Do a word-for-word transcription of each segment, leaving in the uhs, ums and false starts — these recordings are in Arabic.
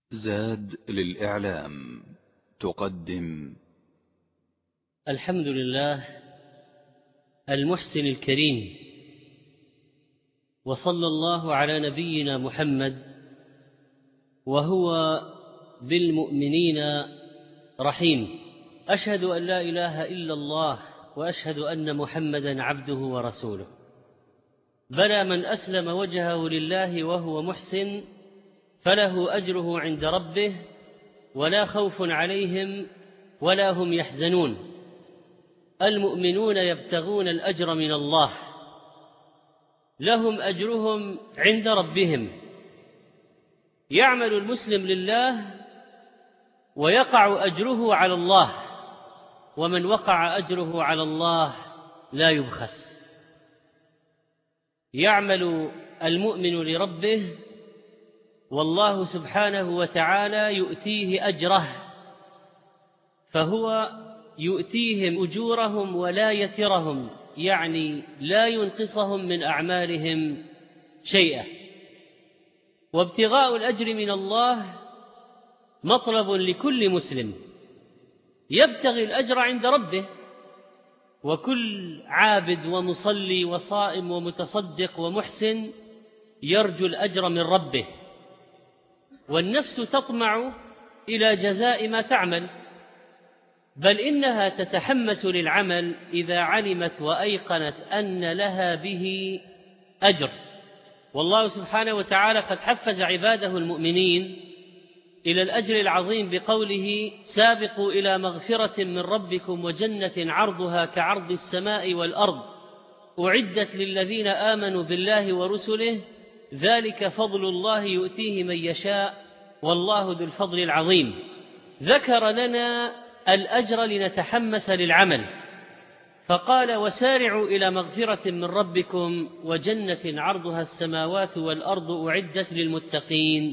زاد للإعلام تقدم الحمد لله المحسن الكريم، وصلى الله على نبينا محمد وهو بالمؤمنين رحيم. أشهد أن لا إله إلا الله وأشهد أن محمدا عبده ورسوله. بلى من أسلم وجهه لله وهو محسن فله أجره عند ربه ولا خوف عليهم ولا هم يحزنون. المؤمنون يبتغون الأجر من الله، لهم أجرهم عند ربهم. يعمل المسلم لله ويقع أجره على الله، ومن وقع أجره على الله لا يبخس. يعمل المؤمن لربه والله سبحانه وتعالى يؤتيه أجره، فهو يؤتيهم أجورهم ولا يترهم، يعني لا ينقصهم من أعمالهم شيئا. وابتغاء الأجر من الله مطلب لكل مسلم يبتغي الأجر عند ربه، وكل عابد ومصلي وصائم ومتصدق ومحسن يرجو الأجر من ربه، والنفس تطمع إلى جزاء ما تعمل، بل إنها تتحمس للعمل إذا علمت وأيقنت أن لها به أجر. والله سبحانه وتعالى قد حفز عباده المؤمنين إلى الأجر العظيم بقوله: سابقوا إلى مغفرة من ربكم وجنة عرضها كعرض السماء والأرض أعدت للذين آمنوا بالله ورسله ذلك فضل الله يؤتيه من يشاء والله ذو الفضل العظيم. ذكر لنا الأجر لنتحمس للعمل، فقال: وسارعوا إلى مغفرة من ربكم وجنة عرضها السماوات والأرض أعدت للمتقين.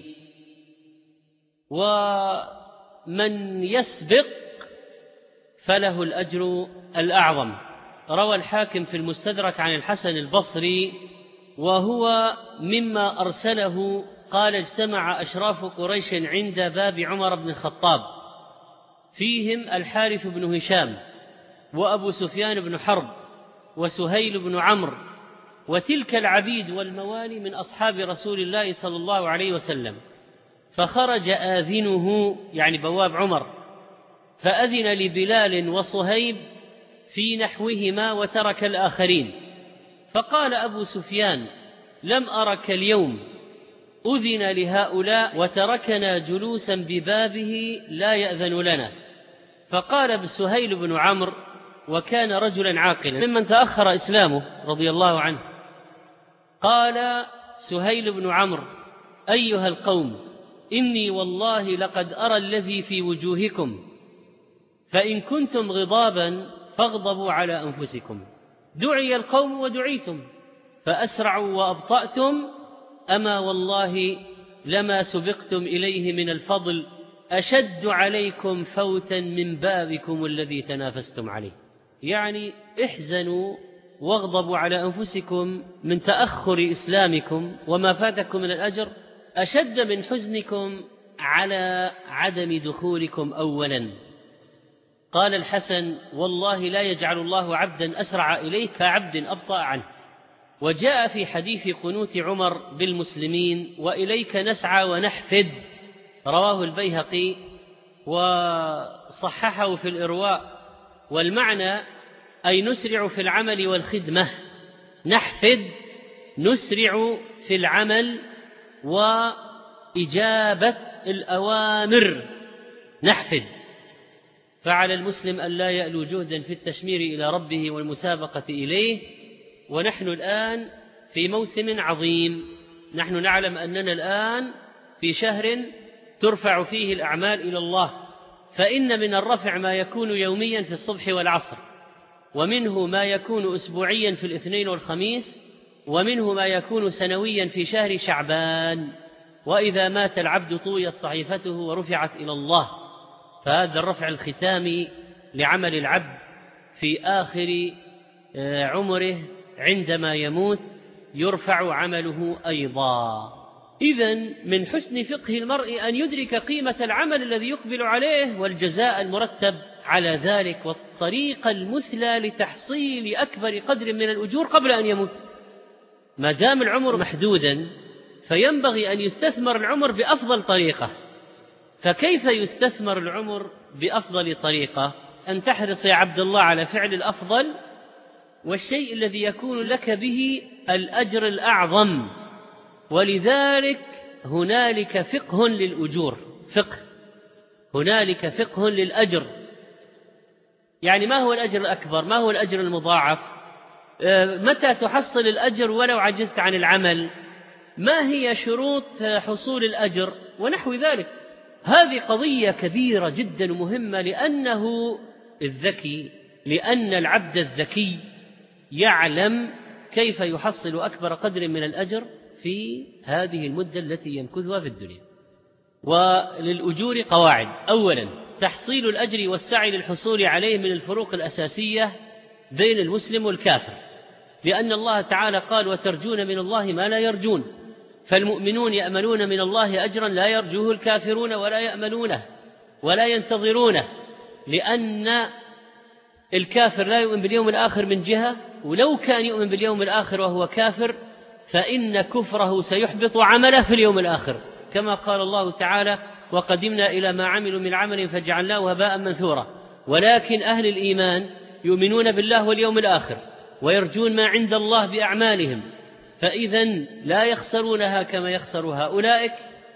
ومن يسبق فله الأجر الأعظم. روى الحاكم في المستدرك عن الحسن البصري وهو مما أرسله قال: اجتمع أشراف قريش عند باب عمر بن الخطاب، فيهم الحارث بن هشام وأبو سفيان بن حرب وسهيل بن عمرو، وتلك العبيد والموالي من أصحاب رسول الله صلى الله عليه وسلم. فخرج آذنه يعني بواب عمر فأذن لبلال وصهيب في نحوهما وترك الآخرين. فقال أبو سفيان: لم أرك اليوم أذن لهؤلاء وتركنا جلوسا ببابه لا يأذن لنا. فقال سهيل بن عمرو، وكان رجلا عاقلا ممن تأخر إسلامه رضي الله عنه، قال سهيل بن عمرو: أيها القوم، إني والله لقد أرى الذي في وجوهكم، فإن كنتم غضابا فاغضبوا على أنفسكم. دعي القوم ودعيتم فأسرعوا وأبطأتم، أما والله لما سبقتم إليه من الفضل أشد عليكم فوتا من بابكم الذي تنافستم عليه. يعني احزنوا واغضبوا على أنفسكم من تأخر إسلامكم وما فاتكم من الأجر أشد من حزنكم على عدم دخولكم أولا. قال الحسن: والله لا يجعل الله عبدا أسرع إليه كعبد أبطأ عنه. وجاء في حديث قنوت عمر بالمسلمين: وإليك نسعى ونحفد، رواه البيهقي وصححه في الإرواء. والمعنى أي نسرع في العمل والخدمة. نحفد نسرع في العمل وإجابة الأوامر نحفد. فعلى المسلم أن لا يألو جهدا في التشمير إلى ربه والمسابقة إليه. ونحن الآن في موسم عظيم، نحن نعلم أننا الآن في شهر ترفع فيه الأعمال إلى الله، فإن من الرفع ما يكون يوميا في الصبح والعصر، ومنه ما يكون أسبوعيا في الاثنين والخميس، ومنه ما يكون سنويا في شهر شعبان. وإذا مات العبد طويت صحيفته ورفعت إلى الله. فهذا الرفع الختامي لعمل العبد في آخر عمره عندما يموت يرفع عمله أيضا. إذن من حسن فقه المرء أن يدرك قيمة العمل الذي يقبل عليه والجزاء المرتب على ذلك والطريقة المثلى لتحصيل أكبر قدر من الأجور قبل أن يموت. ما دام العمر محدودا فينبغي أن يستثمر العمر بأفضل طريقة. فكيف يستثمر العمر بأفضل طريقة؟ أن تحرص يا عبد الله على فعل الأفضل والشيء الذي يكون لك به الأجر الأعظم. ولذلك هنالك فقه للأجور، فقه هنالك فقه للأجر. يعني ما هو الأجر الأكبر؟ ما هو الأجر المضاعف؟ متى تحصل الأجر ولو عجزت عن العمل؟ ما هي شروط حصول الأجر؟ ونحو ذلك. هذه قضية كبيرة جدا ومهمة، لأنه الذكي لأن العبد الذكي يعلم كيف يحصل أكبر قدر من الأجر في هذه المدة التي يمكثها في الدنيا. وللأجور قواعد. أولا، تحصيل الأجر والسعي للحصول عليه من الفروق الأساسية بين المسلم والكافر، لأن الله تعالى قال: وترجون من الله ما لا يرجون. فالمؤمنون يأملون من الله أجرا لا يرجوه الكافرون ولا يأملونه ولا ينتظرونه، لأن الكافر لا يؤمن باليوم الآخر من جهة، ولو كان يؤمن باليوم الآخر وهو كافر فإن كفره سيحبط عمله في اليوم الآخر، كما قال الله تعالى: وقدمنا إلى ما عملوا من عمل فجعلناه هباء منثورا. ولكن أهل الإيمان يؤمنون بالله واليوم الآخر ويرجون ما عند الله بأعمالهم، فإذن لا يخسرونها كما يخسر هؤلاء.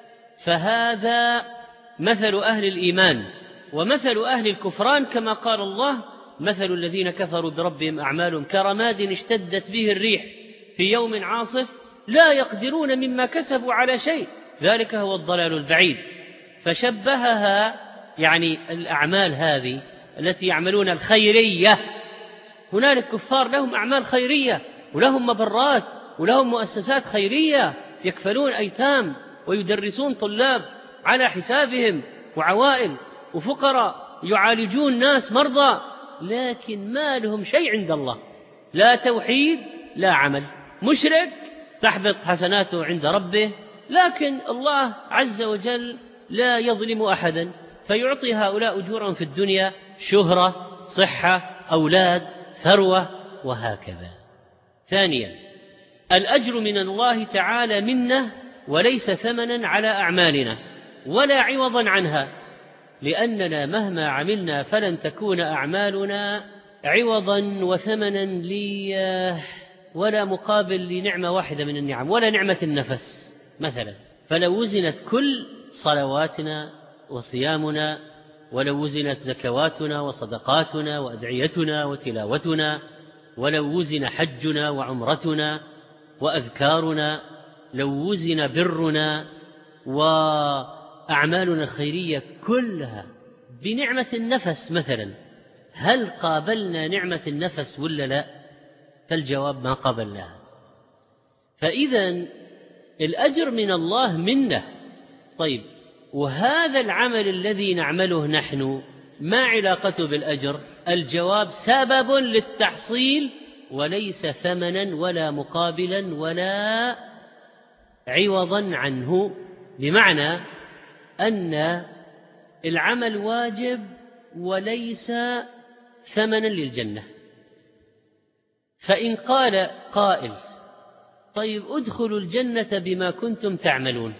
فهذا مثل أهل الإيمان. ومثل أهل الكفران كما قال الله: مثل الذين كفروا بربهم أعمالهم كرماد اشتدت به الريح في يوم عاصف لا يقدرون مما كسبوا على شيء ذلك هو الضلال البعيد. فشبهها، يعني الأعمال هذه التي يعملون الخيرية، هنالك كفار لهم أعمال خيرية ولهم مبرات ولهم مؤسسات خيرية يكفلون أيتام ويدرسون طلاب على حسابهم، وعوائل وفقراء يعالجون ناس مرضى، لكن ما لهم شيء عند الله، لا توحيد لا عمل. مشرك تحبط حسناته عند ربه، لكن الله عز وجل لا يظلم أحدا، فيعطي هؤلاء أجورا في الدنيا: شهرة، صحة، أولاد، ثروة، وهكذا. ثانيا، الأجر من الله تعالى منه وليس ثمنا على أعمالنا ولا عوضا عنها، لأننا مهما عملنا فلن تكون أعمالنا عوضا وثمنا لي ولا مقابل لنعمة واحدة من النعم، ولا نعمة النفس مثلا. فلو وزنت كل صلواتنا وصيامنا، ولو وزنت زكواتنا وصدقاتنا وأدعيتنا وتلاوتنا، ولو وزن حجنا وعمرتنا وأذكارنا، لو وزن برنا وأعمالنا الخيرية كلها بنعمة النفس مثلا، هل قابلنا نعمة النفس ولا لا؟ فالجواب: ما قابلناها. فإذا الأجر من الله منه. طيب، وهذا العمل الذي نعمله نحن ما علاقته بالأجر؟ الجواب: سبب للتحصيل وليس ثمنا ولا مقابلا ولا عوضا عنه. بمعنى أن العمل واجب وليس ثمنا للجنة. فإن قال قائل: طيب ادخلوا الجنة بما كنتم تعملون،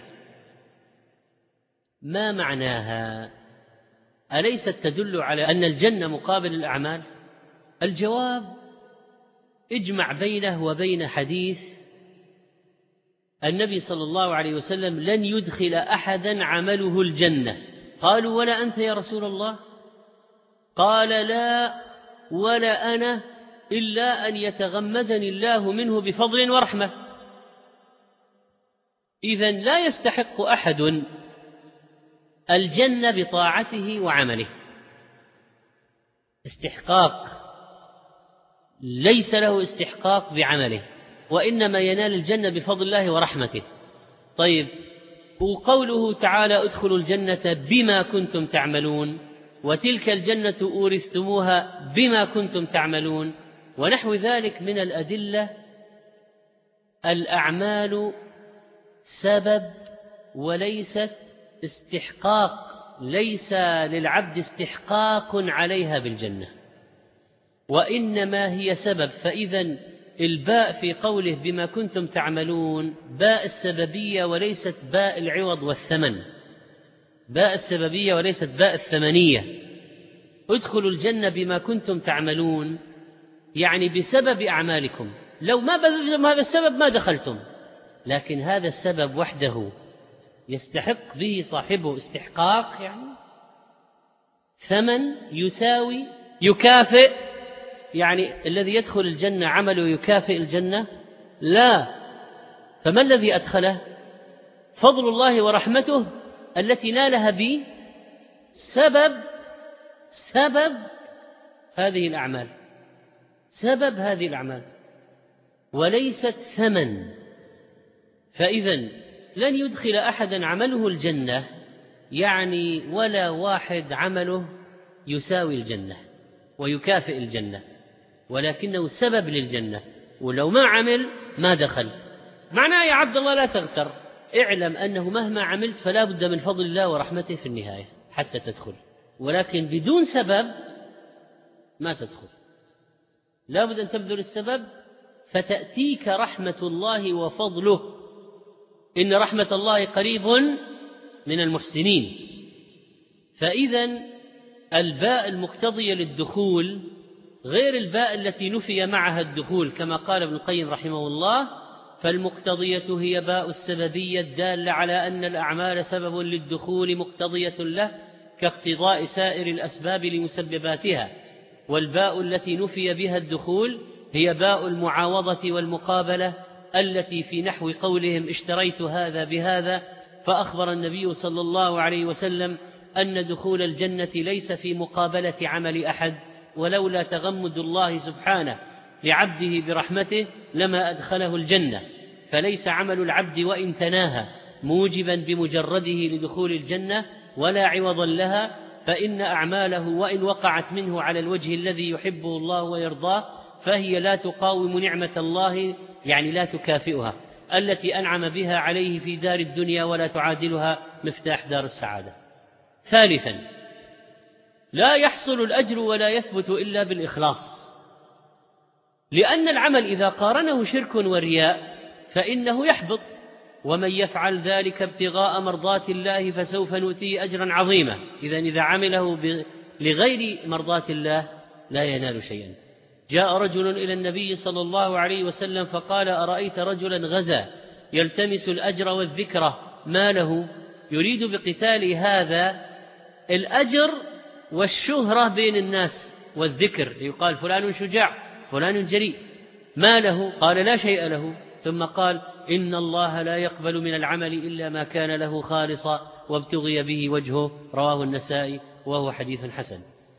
ما معناها؟ أليست تدل على أن الجنة مقابل الأعمال؟ الجواب: اجمع بينه وبين حديث النبي صلى الله عليه وسلم: لن يدخل أحدا عمله الجنة. قالوا: ولا أنت يا رسول الله؟ قال: لا ولا أنا، إلا أن يتغمدني الله منه بفضل ورحمة. إذن لا يستحق أحد الجنة بطاعته وعمله استحقاق، ليس له استحقاق بعمله، وإنما ينال الجنة بفضل الله ورحمته. طيب، وقوله تعالى: ادخلوا الجنة بما كنتم تعملون، وتلك الجنة أورثتموها بما كنتم تعملون، ونحو ذلك من الأدلة. الأعمال سبب وليست استحقاق، ليس للعبد استحقاق عليها بالجنة، وإنما هي سبب. فإذا الباء في قوله بما كنتم تعملون باء السببية وليست باء العوض والثمن، باء السببية وليست باء الثمنية. ادخلوا الجنة بما كنتم تعملون يعني بسبب أعمالكم، لو ما بذلتم هذا السبب ما دخلتم، لكن هذا السبب وحده يستحق به صاحبه استحقاق، يعني ثمن يساوي يكافئ، يعني الذي يدخل الجنة عمله يكافئ الجنة؟ لا. فما الذي أدخله؟ فضل الله ورحمته التي نالها بسبب سبب هذه الأعمال، سبب هذه الأعمال وليست ثمن. فإذا لن يدخل أحدا عمله الجنة، يعني ولا واحد عمله يساوي الجنة ويكافئ الجنة، ولكنه سبب للجنة، ولو ما عمل ما دخل. معناه يا عبد الله لا تغتر، اعلم أنه مهما عملت فلا بد من فضل الله ورحمته في النهاية حتى تدخل، ولكن بدون سبب ما تدخل، لا بد أن تبذل السبب فتأتيك رحمة الله وفضله. إن رحمة الله قريب من المحسنين. فإذا الباء المقتضية للدخول غير الباء التي نفي معها الدخول، كما قال ابن القيم رحمه الله: فالمقتضية هي باء السببية الدالة على أن الأعمال سبب للدخول مقتضية له كاقتضاء سائر الأسباب لمسبباتها. والباء التي نفي بها الدخول هي باء المعاوضة والمقابلة التي في نحو قولهم اشتريت هذا بهذا، فأخبر النبي صلى الله عليه وسلم أن دخول الجنة ليس في مقابلة عمل أحد، ولولا تغمد الله سبحانه لعبده برحمته لما أدخله الجنة. فليس عمل العبد وإن تناهى موجبا بمجرده لدخول الجنة ولا عوضا لها، فإن أعماله وإن وقعت منه على الوجه الذي يحبه الله ويرضاه فهي لا تقاوم نعمة الله، يعني لا تكافئها التي أنعم بها عليه في دار الدنيا، ولا تعادلها مفتاح دار السعادة. ثالثا، لا يحصل الأجر ولا يثبت إلا بالإخلاص، لأن العمل إذا قارنه شرك ورياء فإنه يحبط، ومن يفعل ذلك ابتغاء مرضات الله فسوف نؤتيه أجرا عظيما. إذا إذا عمله لغير مرضات الله لا ينال شيئا. جاء رجل إلى النبي صلى الله عليه وسلم فقال: أرأيت رجلا غزا يلتمس الأجر والذكر، ما له؟ يريد بقتال هذا الأجر والشهرة بين الناس والذكر، يقال فلان شجاع فلان جريء، ما له؟ قال: لا شيء له. ثم قال: إن الله لا يقبل من العمل إلا ما كان له خالصا وابتغي به وجهه، رواه النسائي وهو حديث حسن.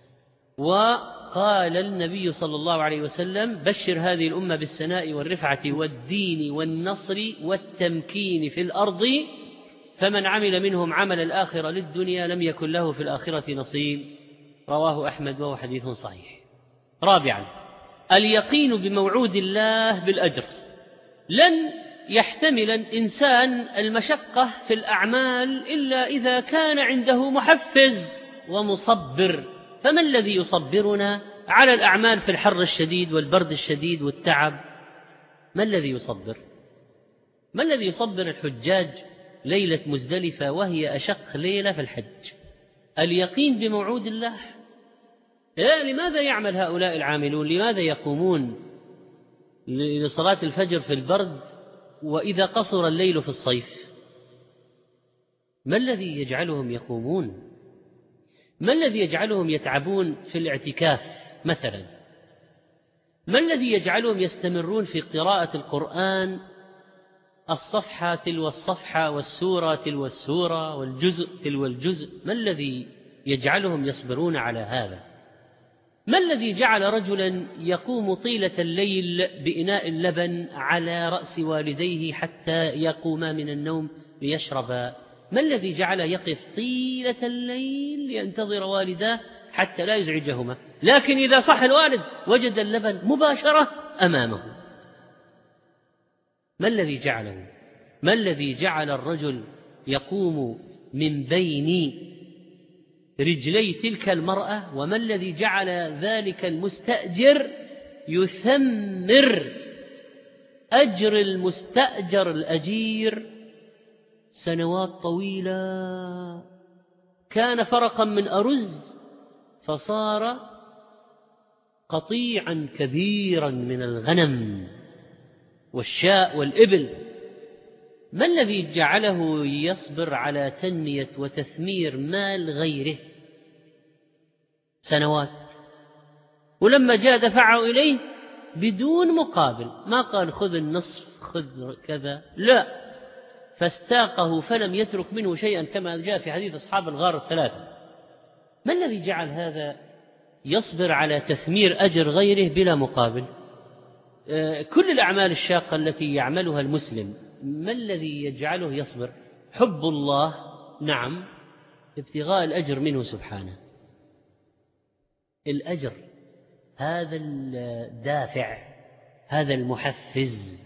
وقال النبي صلى الله عليه وسلم: بشر هذه الأمة بالسناء والرفعة والدين والنصر والتمكين في الأرض، فمن عمل منهم عمل الآخرة للدنيا لم يكن له في الآخرة نصيب، رواه أحمد وهو حديث صحيح. رابعا، اليقين بموعود الله بالأجر. لن يحتمل الإنسان المشقة في الأعمال إلا إذا كان عنده محفز ومصبر. فما الذي يصبرنا على الأعمال في الحر الشديد والبرد الشديد والتعب؟ ما الذي يصبر؟ ما الذي يصبر الحجاج ليلة مزدلفة وهي أشق ليلة في الحج؟ اليقين بموعود الله. إيه، لماذا يعمل هؤلاء العاملون؟ لماذا يقومون لصلاة الفجر في البرد وإذا قصر الليل في الصيف؟ ما الذي يجعلهم يقومون؟ ما الذي يجعلهم يتعبون في الاعتكاف مثلا؟ ما الذي يجعلهم يستمرون في قراءة القرآن الصفحة تلو الصفحة والسورة تلو السورة والجزء تلو الجزء؟ ما الذي يجعلهم يصبرون على هذا؟ ما الذي جعل رجلا يقوم طيلة الليل بإناء اللبن على رأس والديه حتى يقوما من النوم ليشربا؟ ما الذي جعل يقف طيلة الليل لينتظر والداه حتى لا يزعجهما، لكن إذا صح الوالد وجد اللبن مباشرة أمامه؟ ما الذي جعله؟ ما الذي جعل الرجل يقوم من بين رجلي تلك المرأة، وما الذي جعل ذلك المستأجر يثمر أجر المستأجر الأجير سنوات طويلة؟ كان فرقا من أرز فصار قطيعا كبيرا من الغنم والشاء والإبل. ما الذي جعله يصبر على تنمية وتثمير مال غيره سنوات؟ ولما جاء دفعه إليه بدون مقابل، ما قال خذ النصف خذ كذا، لا، فاستاقه فلم يترك منه شيئا كما جاء في حديث أصحاب الغار الثلاثة. ما الذي جعل هذا يصبر على تثمير أجر غيره بلا مقابل؟ كل الأعمال الشاقة التي يعملها المسلم ما الذي يجعله يصبر؟ حب الله، نعم، ابتغاء الأجر منه سبحانه. الأجر هذا الدافع، هذا المحفز.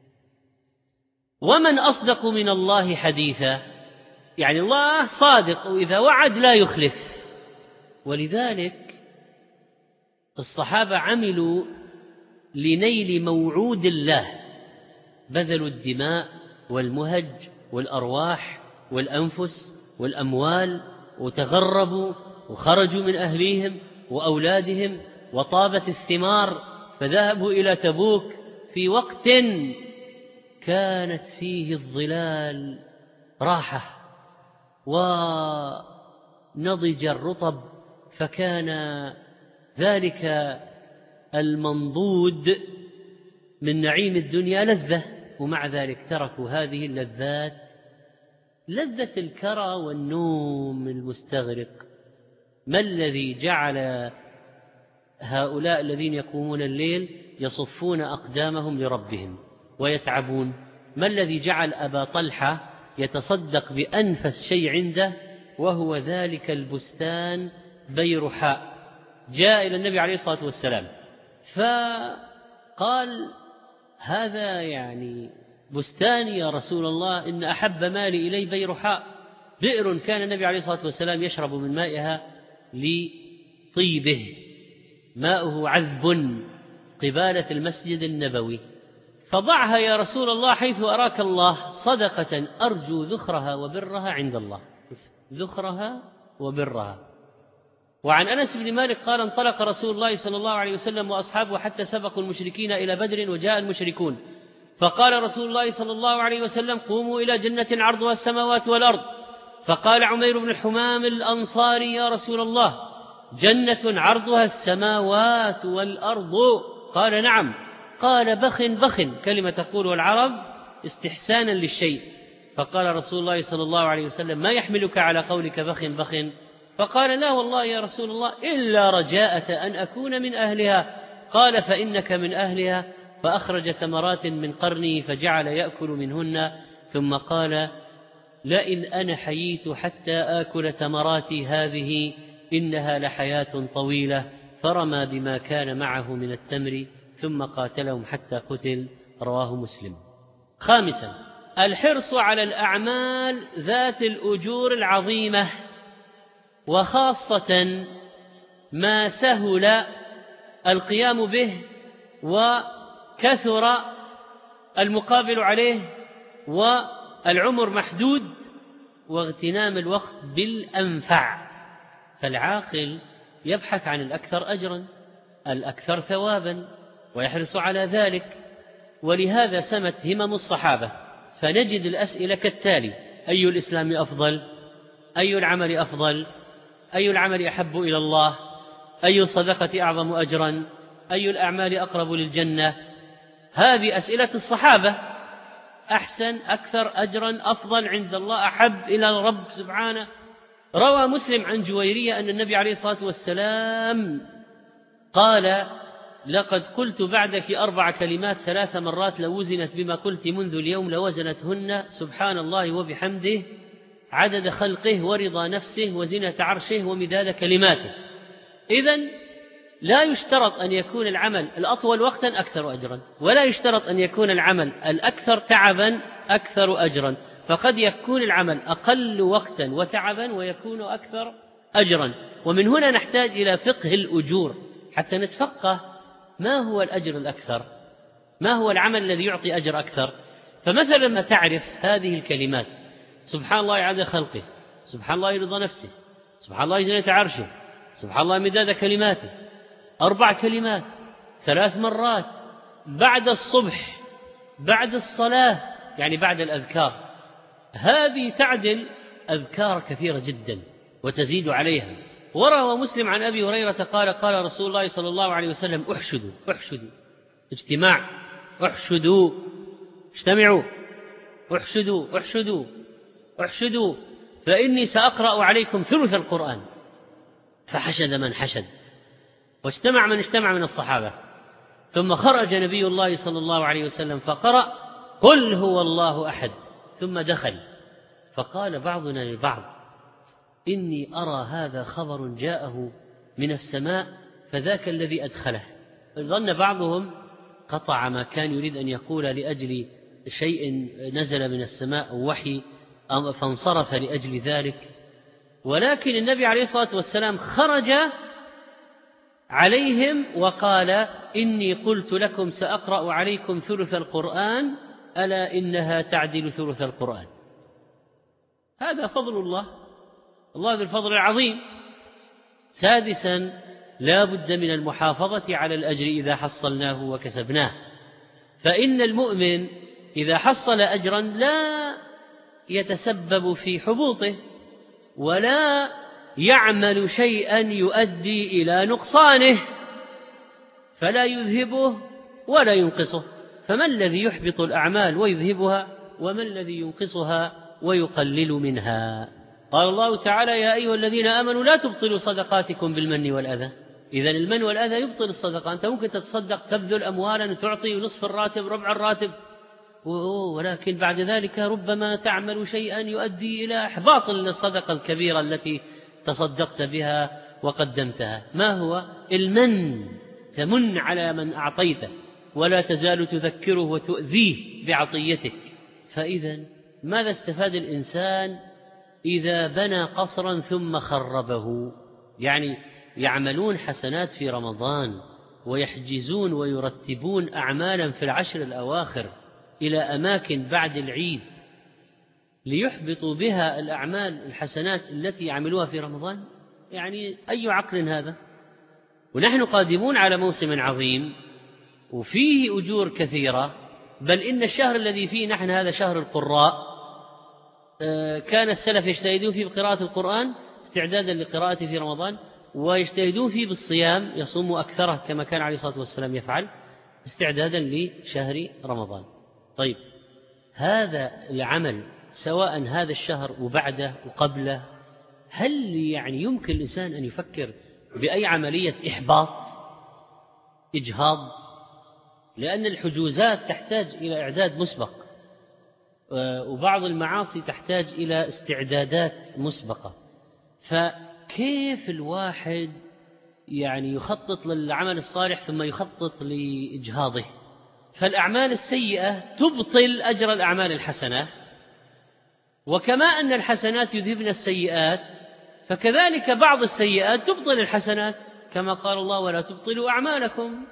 ومن أصدق من الله حديثا، يعني الله صادق وإذا وعد لا يخلف. ولذلك الصحابة عملوا لنيل موعود الله، بذلوا الدماء والمهج والأرواح والأنفس والأموال، وتغربوا وخرجوا من أهليهم وأولادهم، وطابت الثمار، فذهبوا إلى تبوك في وقت كانت فيه الظلال راحة ونضج الرطب، فكان ذلك المنضود من نعيم الدنيا لذة، ومع ذلك تركوا هذه اللذات، لذة الكرى والنوم المستغرق. ما الذي جعل هؤلاء الذين يقومون الليل يصفون أقدامهم لربهم ويتعبون؟ ما الذي جعل أبا طلحة يتصدق بأنفس شيء عنده وهو ذلك البستان بيرحاء؟ جاء إلى النبي عليه الصلاة والسلام فقال: هذا يعني بستاني يا رسول الله، إن أحب مالي إلي بيرحاء، بئر كان النبي عليه الصلاة والسلام يشرب من مائها لطيبه، ماؤه عذب قبالة المسجد النبوي، فضعها يا رسول الله حيث أراك الله، صدقة أرجو ذخرها وبرها عند الله. ذخرها وبرها. وعن أنس بن مالك قال: انطلق رسول الله صلى الله عليه وسلم وأصحابه حتى سبقوا المشركين إلى بدر، وجاء المشركون، فقال رسول الله صلى الله عليه وسلم: قوموا إلى جنة عرضها السماوات والأرض. فقال عمير بن الحمام الأنصاري: يا رسول الله، جنة عرضها السماوات والأرض؟ قال: نعم. قال: بخ بخ، كلمة تقولها العرب استحسانا للشيء. فقال رسول الله صلى الله عليه وسلم: ما يحملك على قولك بخ بخ؟ فقال: لا والله يا رسول الله، إلا رجاءة أن أكون من أهلها. قال: فإنك من أهلها. فأخرج تمرات من قرنه فجعل يأكل منهن، ثم قال: لئن أنا حييت حتى آكل تمراتي هذه إنها لحياة طويلة. فرمى بما كان معه من التمر ثم قاتلهم حتى قتل. رواه مسلم. خامسا: الحرص على الأعمال ذات الأجور العظيمة، وخاصة ما سهل القيام به وكثر المقابل عليه والعمر محدود، واغتنام الوقت بالأنفع. فالعاقل يبحث عن الأكثر أجرا، الأكثر ثوابا، ويحرص على ذلك. ولهذا سمت همم الصحابة، فنجد الأسئلة كالتالي: أي الإسلام أفضل؟ أي العمل أفضل؟ أي العمل أحب إلى الله؟ أي الصدقة أعظم أجرا؟ أي الأعمال أقرب للجنة؟ هذه أسئلة الصحابة. أحسن، أكثر أجرا، أفضل عند الله، أحب إلى الرب سبحانه. روى مسلم عن جويرية أن النبي عليه الصلاة والسلام قال: لقد قلت بعدك أربع كلمات ثلاث مرات لو وزنت بما قلت منذ اليوم لوزنتهن: سبحان الله وبحمده، عدد خلقه ورضا نفسه وزنة عرشه ومداد كلماته. إذن لا يشترط أن يكون العمل الأطول وقتا أكثر أجرا، ولا يشترط أن يكون العمل الأكثر تعبا أكثر أجرا، فقد يكون العمل أقل وقتا وتعبا ويكون أكثر أجرا. ومن هنا نحتاج إلى فقه الأجور حتى نتفقه ما هو الأجر الأكثر، ما هو العمل الذي يعطي أجر أكثر. فمثلا لما تعرف هذه الكلمات: سبحان الله عدد خلقه، سبحان الله رضا نفسه، سبحان الله زينة عرشه، سبحان الله مداد كلماته، أربع كلمات ثلاث مرات بعد الصبح بعد الصلاة، يعني بعد الأذكار، هذه تعدل أذكار كثيرة جدا وتزيد عليها. وروى مسلم عن أبي هريرة قال: قال رسول الله صلى الله عليه وسلم: احشدوا احشدوا، اجتماع، احشدوا، اجتمعوا، احشدوا احشدوا احشدوا، فإني سأقرأ عليكم ثلث القرآن. فحشد من حشد واجتمع من اجتمع من الصحابة. ثم خرج نبي الله صلى الله عليه وسلم فقرأ: قل هو الله أحد، ثم دخل فقال بعضنا لبعض: إني أرى هذا خبر جاءه من السماء فذاك الذي أدخله. ظن بعضهم قطع ما كان يريد أن يقول لأجل شيء نزل من السماء أو وحي فانصرف لأجل ذلك، ولكن النبي عليه الصلاة والسلام خرج عليهم وقال: إني قلت لكم سأقرأ عليكم ثلث القرآن، ألا إنها تعدل ثلث القرآن. هذا فضل الله، الله ذو الفضل العظيم. سادسا: لا بد من المحافظة على الأجر إذا حصلناه وكسبناه، فإن المؤمن إذا حصل أجرا لا يتسبب في حبوطه ولا يعمل شيئا يؤدي إلى نقصانه، فلا يذهبه ولا ينقصه. فما الذي يحبط الأعمال ويذهبها، وما الذي ينقصها ويقلل منها؟ قال الله تعالى: يا أيها الذين آمنوا لا تبطلوا صدقاتكم بالمن والأذى. إذن المن والأذى يبطل الصدقة. أنت ممكن تتصدق تبذل أموالا وتعطي نصف الراتب ربع الراتب، ولكن بعد ذلك ربما تعمل شيئا يؤدي إلى إحباط للصدقة الكبيرة التي تصدقت بها وقدمتها. ما هو المن؟ تمن على من أعطيته ولا تزال تذكره وتؤذيه بعطيتك. فإذا ماذا استفاد الإنسان إذا بنى قصرا ثم خربه؟ يعني يعملون حسنات في رمضان ويحجزون ويرتبون أعمالا في العشر الأواخر إلى أماكن بعد العيد ليحبطوا بها الأعمال الحسنات التي يعملوها في رمضان. يعني أي عقل هذا؟ ونحن قادمون على موسم عظيم وفيه أجور كثيرة، بل إن الشهر الذي فيه نحن هذا شهر القراء، كان السلف يجتهدون فيه بقراءة القرآن استعدادا لقراءته في رمضان، ويجتهدون فيه بالصيام، يصوم أكثره كما كان عليه الصلاة والسلام يفعل استعدادا لشهر رمضان. طيب، هذا العمل سواء هذا الشهر وبعده وقبله، هل يعني يمكن الإنسان أن يفكر بأي عملية إحباط إجهاض؟ لأن الحجوزات تحتاج إلى إعداد مسبق، وبعض المعاصي تحتاج إلى استعدادات مسبقة. فكيف الواحد يعني يخطط للعمل الصالح ثم يخطط لإجهاضه؟ فالأعمال السيئة تبطل أجر الأعمال الحسنة، وكما أن الحسنات يذهبن السيئات فكذلك بعض السيئات تبطل الحسنات، كما قال الله: ولا تبطلوا أعمالكم.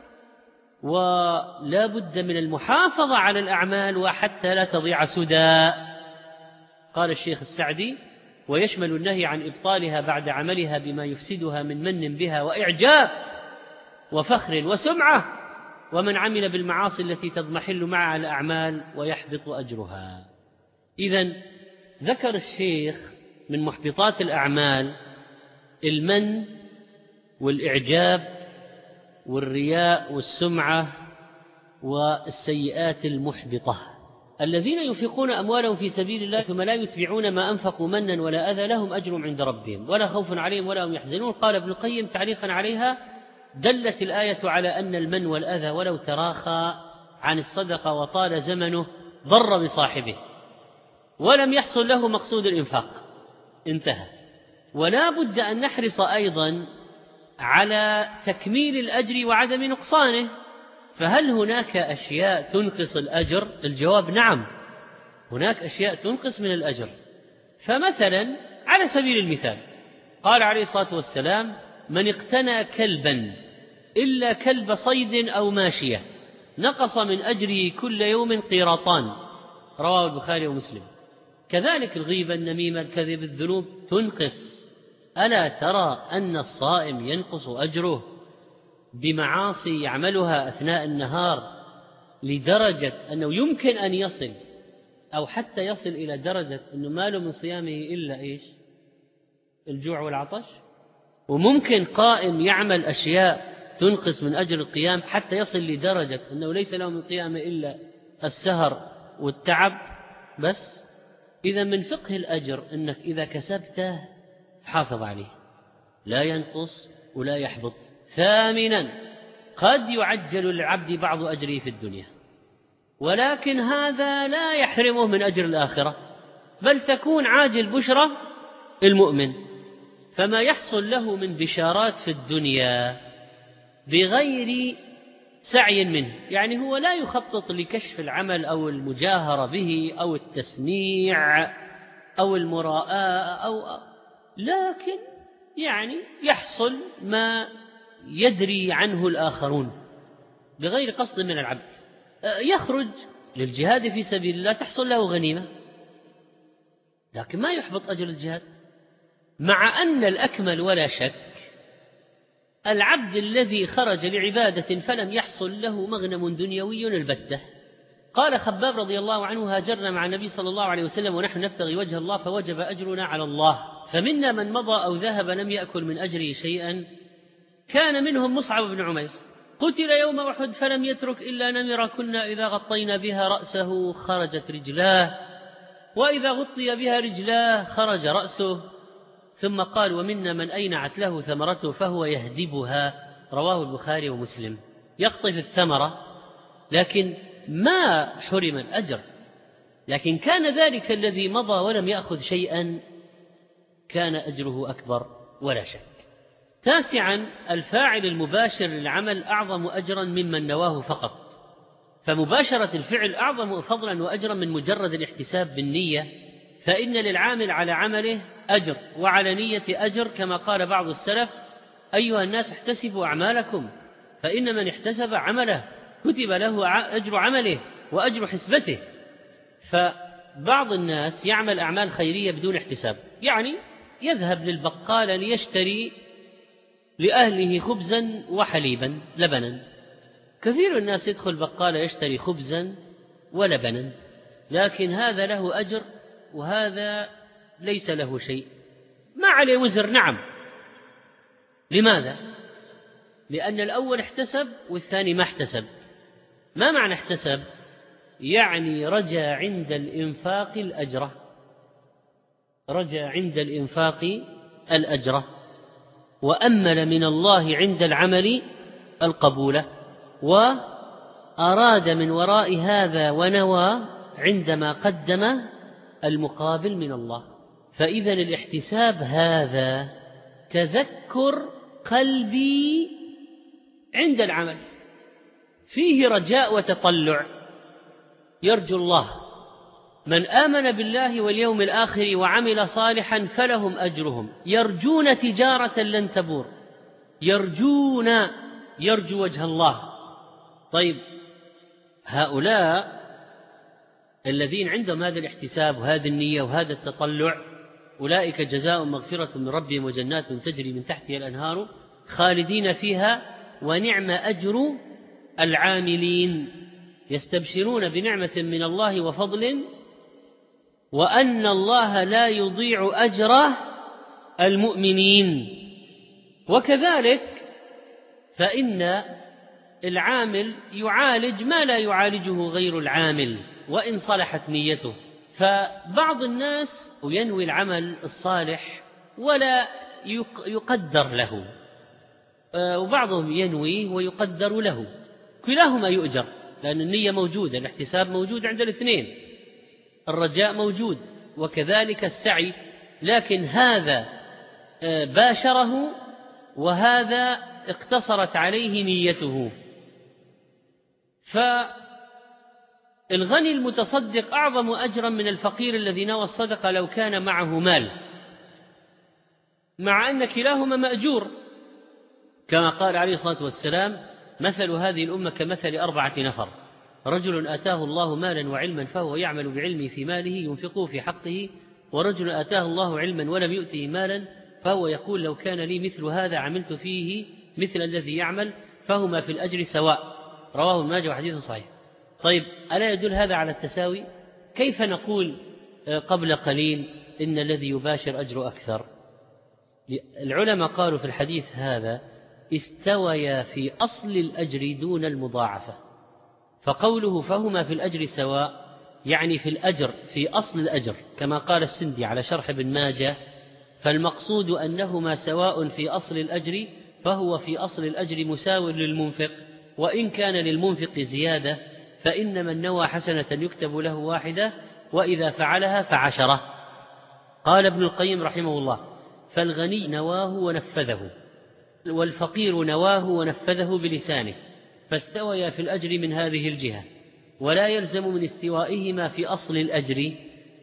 ولا بد من المحافظة على الأعمال وحتى لا تضيع سدى. قال الشيخ السعدي: ويشمل النهي عن إبطالها بعد عملها بما يفسدها من من بها وإعجاب وفخر وسمعة، ومن عمل بالمعاصي التي تضمحل معها الأعمال ويحبط أجرها. إذن ذكر الشيخ من محبطات الأعمال المن والإعجاب والرياء والسمعة والسيئات المحبطة. الذين ينفقون أموالهم في سبيل الله ثم لا يتبعون ما أنفقوا منا ولا أذى لهم أجر عند ربهم ولا خوف عليهم ولا هم يحزنون. قال ابن القيم تعليقا عليها: دلت الآية على أن المن والأذى ولو تراخى عن الصدقة وطال زمنه ضر بصاحبه ولم يحصل له مقصود الإنفاق. انتهى. ولا بد أن نحرص أيضا على تكميل الأجر وعدم نقصانه. فهل هناك أشياء تنقص الأجر؟ الجواب نعم، هناك أشياء تنقص من الأجر. فمثلا على سبيل المثال قال عليه الصلاة والسلام: من اقتنى كلبا إلا كلب صيد أو ماشية نقص من أجره كل يوم قيراطان، رواه البخاري ومسلم. كذلك الغيبة، النميمة، الكذب، الذنوب تنقص. ألا ترى أن الصائم ينقص أجره بمعاصي يعملها أثناء النهار لدرجة أنه يمكن أن يصل أو حتى يصل إلى درجة أنه ما له من صيامه إلا إيش؟ الجوع والعطش. وممكن قائم يعمل أشياء تنقص من أجر القيام حتى يصل لدرجة أنه ليس له من قيامه إلا السهر والتعب بس. إذا من فقه الأجر أنك إذا كسبته حافظ عليه، لا ينقص ولا يحبط. ثامنا قد يعجل العبد بعض أجره في الدنيا، ولكن هذا لا يحرمه من أجر الآخرة، بل تكون عاجل بشرى المؤمن. فما يحصل له من بشارات في الدنيا بغير سعي منه، يعني هو لا يخطط لكشف العمل أو المجاهرة به أو التسميع أو المراءة أو لكن يعني يحصل ما يدري عنه الآخرون بغير قصد من العبد. يخرج للجهاد في سبيل الله تحصل له غنيمة، لكن ما يحبط أجر الجهاد. مع أن الأكمل ولا شك العبد الذي خرج لعبادة فلم يحصل له مغنم دنيوي البتة. قال خباب رضي الله عنه: هاجرنا مع النبي صلى الله عليه وسلم ونحن نبتغي وجه الله فوجب أجرنا على الله، فمنا من مضى أو ذهب لم يأكل من أجره شيئا، كان منهم مصعب بن عمير، قتل يوم أحد فلم يترك إلا نمرة كنا إذا غطينا بها رأسه خرجت رجلاه، وإذا غطي بها رجلاه خرج رأسه. ثم قال: ومنا من أينعت له ثمرته فهو يهدبها، رواه البخاري ومسلم. يقطف الثمرة لكن ما حرم الأجر، لكن كان ذلك الذي مضى ولم يأخذ شيئا كان أجره أكبر ولا شك. تاسعا الفاعل المباشر للعمل أعظم أجرا ممن نواه فقط، فمباشرة الفعل أعظم فضلا وأجرا من مجرد الاحتساب بالنية، فإن للعامل على عمله أجر وعلى نية أجر، كما قال بعض السلف: أيها الناس احتسبوا أعمالكم فإن من احتسب عمله كتب له أجر عمله وأجر حسبته. فبعض الناس يعمل أعمال خيرية بدون احتساب، يعني يذهب للبقال ليشتري لأهله خبزا وحليبا لبنا. كثير الناس يدخل بقالة يشتري خبزا ولبنا، لكن هذا له أجر وهذا ليس له شيء، ما عليه وزر. نعم، لماذا؟ لأن الأول احتسب والثاني ما احتسب. ما معنى احتسب؟ يعني رجى عند الإنفاق الأجرة، رجى عند الإنفاق الأجرة، وأمل من الله عند العمل القبول، وأراد من وراء هذا ونوى عندما قدم المقابل من الله. فإذا الاحتساب هذا تذكر قلبي عند العمل، فيه رجاء وتطلع، يرجو الله. من آمن بالله واليوم الآخر وعمل صالحا فلهم أجرهم، يرجون تجارة لن تبور، يرجون يرجو وجه الله. طيب، هؤلاء الذين عندهم هذا الاحتساب وهذه النية وهذا التطلع أولئك جزاء مغفرة من ربهم وجنات تجري من تحتها الأنهار خالدين فيها ونعم أجر العاملين، يستبشرون بنعمة من الله وفضل وأن الله لا يضيع أجر المؤمنين. وكذلك فإن العامل يعالج ما لا يعالجه غير العامل وإن صلحت نيته. فبعض الناس ينوي العمل الصالح ولا يقدر له، وبعضهم ينوي ويقدر له، كلاهما يؤجر، لأن النية موجودة، الاحتساب موجود عند الاثنين، الرجاء موجود، وكذلك السعي، لكن هذا باشره وهذا اقتصرت عليه نيته. الغني المتصدق أعظم أجرا من الفقير الذي نوى الصدقة لو كان معه مال، مع أن كلاهما مأجور، كما قال عليه الصلاة والسلام: مثل هذه الأمة كمثل أربعة نفر، رجل آتاه الله مالا وعلما فهو يعمل بعلمه في ماله ينفقه في حقه، ورجل آتاه الله علما ولم يؤته مالا فهو يقول: لو كان لي مثل هذا عملت فيه مثل الذي يعمل، فهما في الأجر سواء. رواه ابن ماجه وحديث صحيح. طيب، ألا يدل هذا على التساوي؟ كيف نقول قبل قليل إن الذي يباشر أجر أكثر؟ العلماء قالوا في الحديث هذا: استويا في أصل الأجر دون المضاعفة. فقوله فهما في الأجر سواء يعني في الأجر في أصل الأجر، كما قال السندي على شرح ابن ماجه: فالمقصود أنهما سواء في أصل الأجر، فهو في أصل الأجر مساو للمنفق، وإن كان للمنفق زيادة، فإن من نوى حسنة يكتب له واحدة، وإذا فعلها فعشرة. قال ابن القيم رحمه الله: فالغني نواه ونفذه، والفقير نواه ونفذه بلسانه، فاستويا في الأجر من هذه الجهة. ولا يلزم من استوائهما في أصل الأجر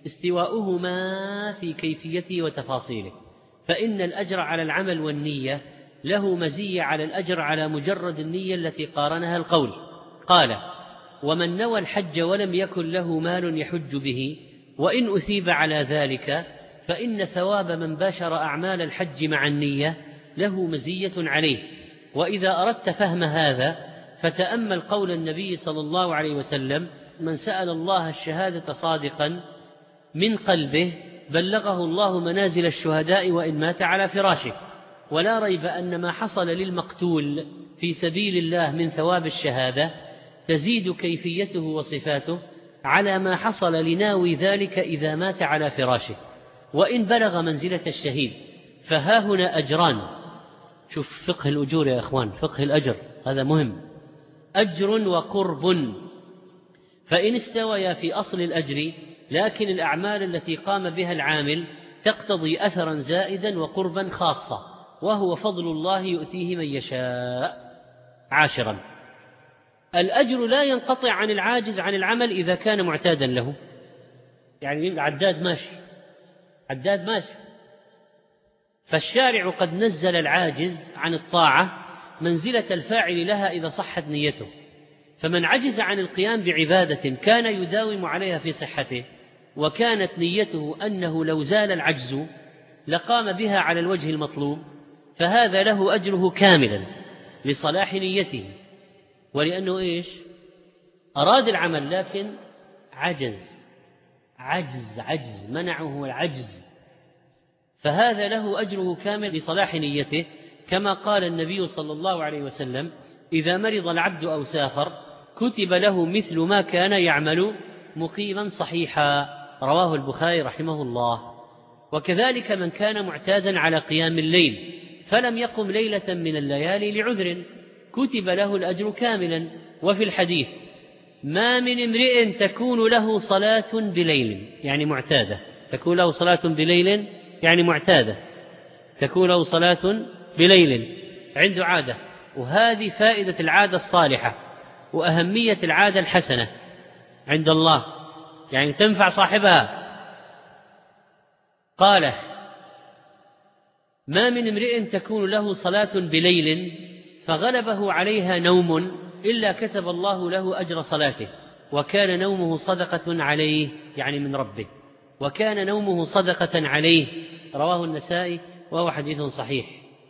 استواؤهما في كيفيته وتفاصيله، فإن الأجر على العمل والنية له مزية على الأجر على مجرد النية التي قارنها القول. قال: ومن نوى الحج ولم يكن له مال يحج به، وإن أثيب على ذلك، فإن ثواب من باشر أعمال الحج مع النية له مزية عليه. وإذا أردت فهم هذا فتأمل قول النبي صلى الله عليه وسلم: من سأل الله الشهادة صادقا من قلبه بلغه الله منازل الشهداء وإن مات على فراشه. ولا ريب أن ما حصل للمقتول في سبيل الله من ثواب الشهادة تزيد كيفيته وصفاته على ما حصل لناوي ذلك إذا مات على فراشه، وإن بلغ منزلة الشهيد. فها هنا أجران. شوف فقه الأجور يا إخوان، فقه الأجر هذا مهم. أجر وقرب، فإن استويا في أصل الأجر، لكن الأعمال التي قام بها العامل تقتضي أثرا زائدا وقربا خاصة، وهو فضل الله يؤتيه من يشاء. عاشرا: الأجر لا ينقطع عن العاجز عن العمل إذا كان معتادا له. يعني عداد ماشي عداد ماشي فالشارع قد نزل العاجز عن الطاعة منزلة الفاعل لها إذا صحت نيته. فمن عجز عن القيام بعبادة كان يداوم عليها في صحته، وكانت نيته أنه لو زال العجز لقام بها على الوجه المطلوب، فهذا له أجره كاملا لصلاح نيته، ولأنه إيش؟ أراد العمل لكن عجز عجز عجز منعه العجز، فهذا له أجره كامل لصلاح نيته، كما قال النبي صلى الله عليه وسلم: إذا مرض العبد أو سافر كتب له مثل ما كان يعمل مقيما صحيحا. رواه البخاري رحمه الله. وكذلك من كان معتادا على قيام الليل فلم يقم ليلة من الليالي لعذر كتب له الأجر كاملا. وفي الحديث: ما من امرئ تكون له صلاة بليل، يعني معتادة، تكون له صلاة بليل يعني معتادة، تكون له صلاة بليل عنده عادة. وهذه فائدة العادة الصالحة وأهمية العادة الحسنة عند الله، يعني تنفع صاحبها. قال: ما من امرئ تكون له صلاة بليل فغلبه عليها نوم إلا كتب الله له أجر صلاته، وكان نومه صدقة عليه، يعني من ربه، وكان نومه صدقة عليه. رواه النسائي وهو حديث صحيح.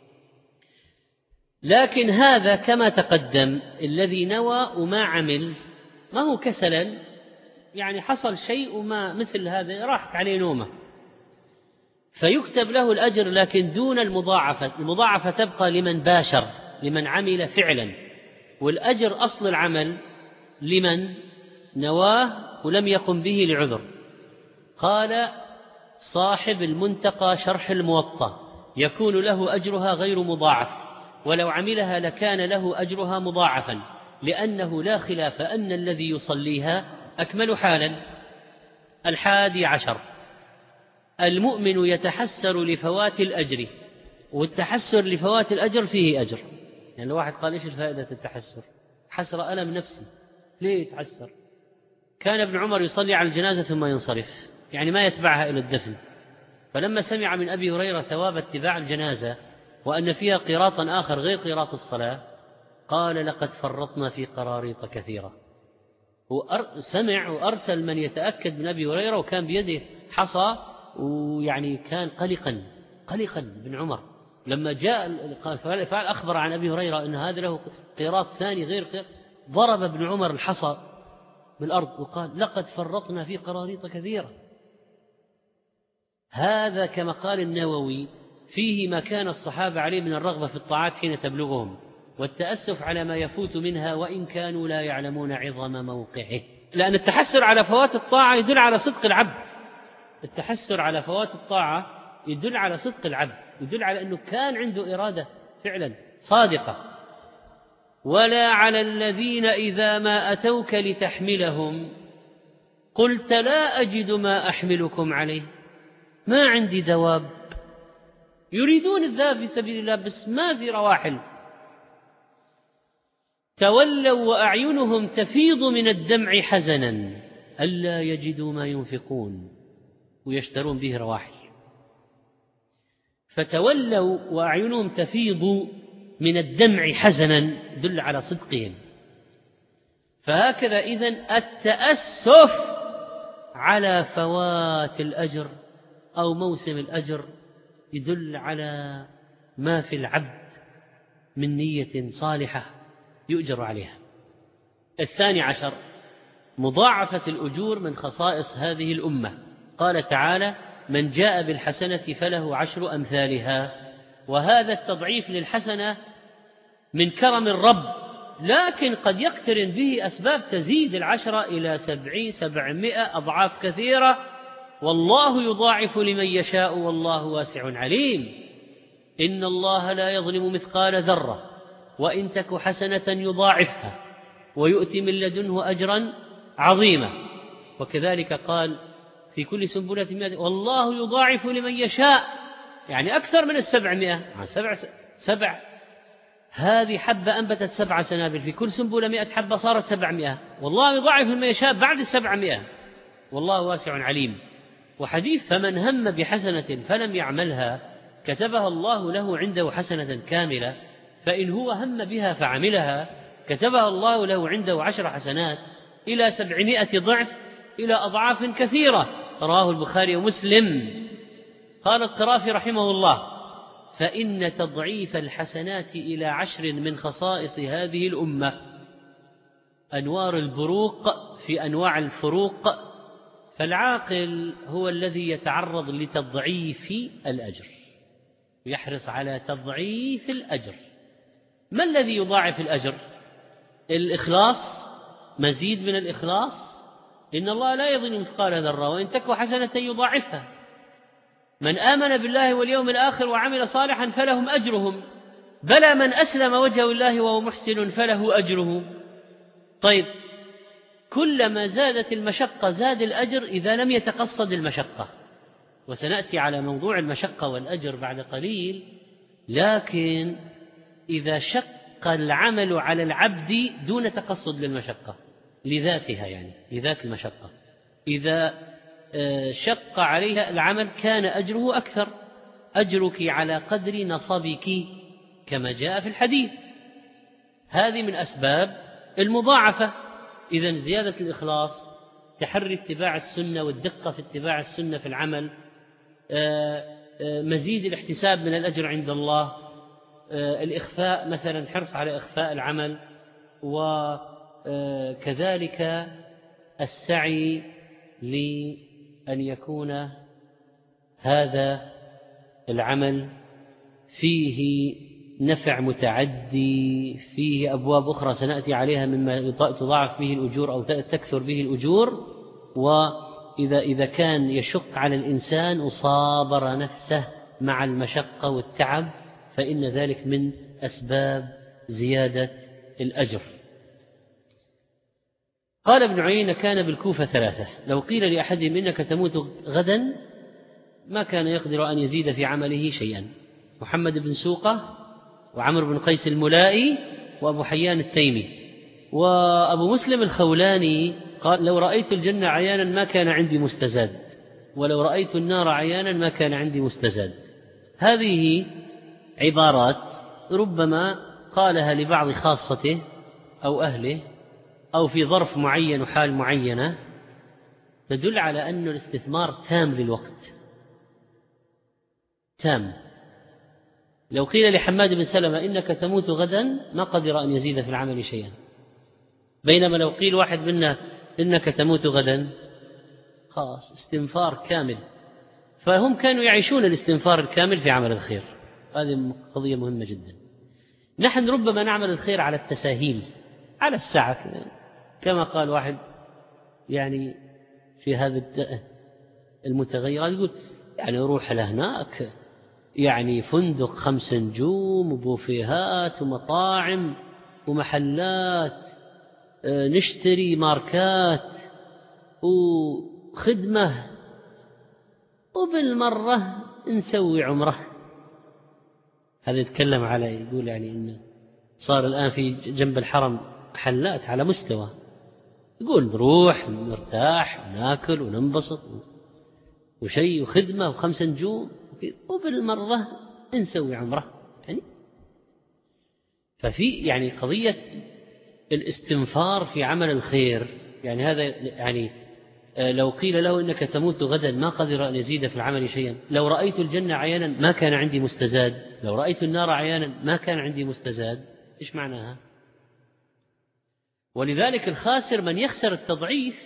لكن هذا كما تقدم الذي نوى وما عمل ما هو كسلا، يعني حصل شيء وما مثل هذا راحت عليه نومه، فيكتب له الأجر لكن دون المضاعفة. المضاعفة تبقى لمن باشر، لمن عمل فعلا، والأجر أصل العمل لمن نواه ولم يقم به لعذر. قال صاحب المنتقى شرح الموطأ: يكون له أجرها غير مضاعف، ولو عملها لكان له أجرها مضاعفا، لأنه لا خلاف أن الذي يصليها أكمل حالا. الحادي عشر: المؤمن يتحسر لفوات الأجر، والتحسر لفوات الأجر فيه أجر. يعني الواحد قال: إيش الفائدة التحسر؟ حسر ألم نفسي، ليه يتحسر؟ كان ابن عمر يصلي على الجنازة ثم ينصرف، يعني ما يتبعها إلى الدفن. فلما سمع من أبي هريرة ثواب اتباع الجنازة وأن فيها قيراطا آخر غير قيراط الصلاة قال لقد فرطنا في قراريط كثيرة. وسمع وأرسل من يتأكد من أبي هريرة، وكان بيده حصى، ويعني كان قلقا قلقا ابن عمر لما جاء فعل أخبر عن أبي هريرة أن هذا له قيراط ثاني غير قيراط. ضرب ابن عمر الحصى بالأرض وقال لقد فرطنا في قراريط كثيرة. هذا كما قال النووي فيه ما كان الصحابة عليه من الرغبة في الطاعات حين تبلغهم، والتأسف على ما يفوت منها وإن كانوا لا يعلمون عظم موقعه. لأن التحسر على فوات الطاعة يدل على صدق العبد. التحسر على فوات الطاعة يدل على صدق العبد، يدل على أنه كان عنده إرادة فعلا صادقة. ولا على الذين إذا ما أتوك لتحملهم قلت لا أجد ما أحملكم عليه، ما عندي دواب، يريدون الذهاب في سبيل الله بس ما في رواحل، تولوا وأعينهم تفيض من الدمع حزنا ألا يجدوا ما ينفقون ويشترون به رواحل. فتولوا وأعينهم تفيض من الدمع حزنا يدل على صدقهم. فهكذا إذن التأسف على فوات الأجر أو موسم الأجر يدل على ما في العبد من نية صالحة يؤجر عليها. الثاني عشر مضاعفة الأجور من خصائص هذه الأمة. قال تعالى من جاء بالحسنة فله عشر أمثالها. وهذا التضعيف للحسنة من كرم الرب، لكن قد يقترن به أسباب تزيد العشرة إلى سبعين سبعمائة أضعاف كثيرة، والله يضاعف لمن يشاء والله واسع عليم. إن الله لا يظلم مثقال ذرة وإن تك حسنة يضاعفها ويؤتي من لدنه أجرا عظيما. وكذلك قال في كل سنبلة مئة والله يضاعف لمن يشاء، يعني أكثر من السبعمائة. سبع, سبع هذه حبة أنبتت سبع سنابل، في كل سنبلة مئة حبة صارت سبعمائة، والله يضاعف لمن يشاء بعد السبعمائة والله واسع عليم. وحديث فمن هم بحسنة فلم يعملها كتبها الله له عنده حسنة كاملة، فإن هو هم بها فعملها كتبها الله له عنده عشر حسنات إلى سبعمائة ضعف إلى أضعاف كثيرة. رواه البخاري ومسلم. قال القرافي رحمه الله فإن تضعيف الحسنات إلى عشر من خصائص هذه الأمة. أنوار البروق في أنواع الفروق، فالعاقل هو الذي يتعرض لتضعيف الأجر، يحرص على تضعيف الأجر. ما الذي يضاعف الأجر؟ الإخلاص، مزيد من الإخلاص. إن الله لا يظلم مثقال ذرة وإن تك حسنة يضاعفها. من آمن بالله واليوم الآخر وعمل صالحا فلهم أجرهم، بلى من أسلم وجهه لله وهو محسن فله أجره. طيب، كلما زادت المشقة زاد الأجر إذا لم يتقصد المشقة، وسنأتي على موضوع المشقة والأجر بعد قليل. لكن إذا شق العمل على العبد دون تقصد للمشقة لذاتها، يعني لذات المشقة، إذا شق عليها العمل كان أجره أكثر. أجرك على قدر نصبك كما جاء في الحديث. هذه من أسباب المضاعفة. إذن زيادة الإخلاص، تحري اتباع السنة والدقة في اتباع السنة في العمل، مزيد الاحتساب من الأجر عند الله، الإخفاء مثلا، حرص على إخفاء العمل، وكذلك السعي لأن يكون هذا العمل فيه نفع متعدي، فيه أبواب أخرى سنأتي عليها مما تضاعف به الأجور أو تكثر به الأجور. وإذا إذا كان يشق على الإنسان وصابر نفسه مع المشقة والتعب فإن ذلك من أسباب زيادة الأجر. قال ابن عيينة كان بالكوفة ثلاثة، لو قيل لأحدهم إنك تموت غدا ما كان يقدر أن يزيد في عمله شيئا: محمد بن سوقة، وعمر بن قيس الملائي، وأبو حيان التيمي. وأبو مسلم الخولاني قال لو رأيت الجنة عيانا ما كان عندي مستزاد، ولو رأيت النار عيانا ما كان عندي مستزاد. هذه عبارات ربما قالها لبعض خاصته أو أهله أو في ظرف معين وحال معينة، تدل على أن الاستثمار تام للوقت، تام. لو قيل لحماد بن سلمة إنك تموت غدا ما قدر أن يزيد في العمل شيئا، بينما لو قيل واحد منا إنك تموت غدا خلاص استنفار كامل. فهم كانوا يعيشون الاستنفار الكامل في عمل الخير. هذه قضية مهمة جدا. نحن ربما نعمل الخير على التساهيل، على الساعة، كما قال واحد يعني في هذا المتغيرات، يقول يعني أروح لهناك يعني فندق خمس نجوم وبوفيهات ومطاعم ومحلات، نشتري ماركات وخدمة، وبالمرة نسوي عمره. هذا يتكلم على، يقول يعني إن صار الآن في جنب الحرم محلات على مستوى، يقول نروح نرتاح وناكل وننبسط وشيء وخدمة وخمس نجوم وبالمرة نسوي عمره يعني. ففي يعني قضية الاستنفار في عمل الخير، يعني هذا يعني لو قيل له إنك تموت غدا ما قدر أن يزيد في العمل شيئا، لو رأيت الجنة عيانا ما كان عندي مستزاد، لو رأيت النار عيانا ما كان عندي مستزاد. إيش معناها؟ ولذلك الخاسر من يخسر التضعيف.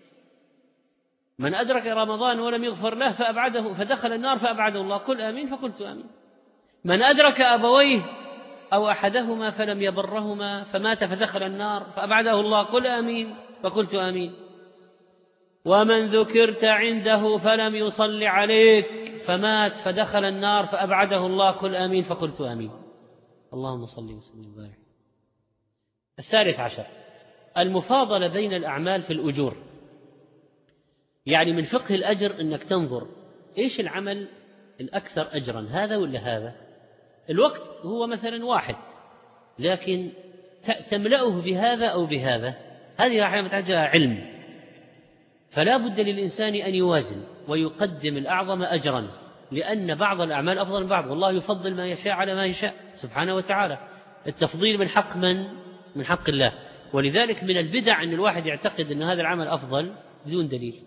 من أدرك رمضان ولم يغفر له فأبعده فدخل النار فأبعده الله، قل آمين فقلت آمين. من أدرك أبويه أو أحدهما فلم يبرهما فمات فدخل النار فأبعده الله، قل آمين فقلت آمين. ومن ذكرت عنده فلم يصل عليك فمات فدخل النار فأبعده الله، قل آمين فقلت آمين. اللهم صل وسلم وبارك. الثالث عشر المفاضلة بين الأعمال في الأجور. يعني من فقه الأجر أنك تنظر إيش العمل الأكثر أجرا، هذا ولا هذا. الوقت هو مثلا واحد، لكن تملأه بهذا أو بهذا، هذه أحيانا تحتاج علم. فلا بد للإنسان أن يوازن ويقدم الأعظم أجرا، لأن بعض الأعمال أفضل من بعض، والله يفضل ما يشاء على ما يشاء سبحانه وتعالى. التفضيل من حق من؟ من حق الله. ولذلك من البدع أن الواحد يعتقد أن هذا العمل أفضل بدون دليل.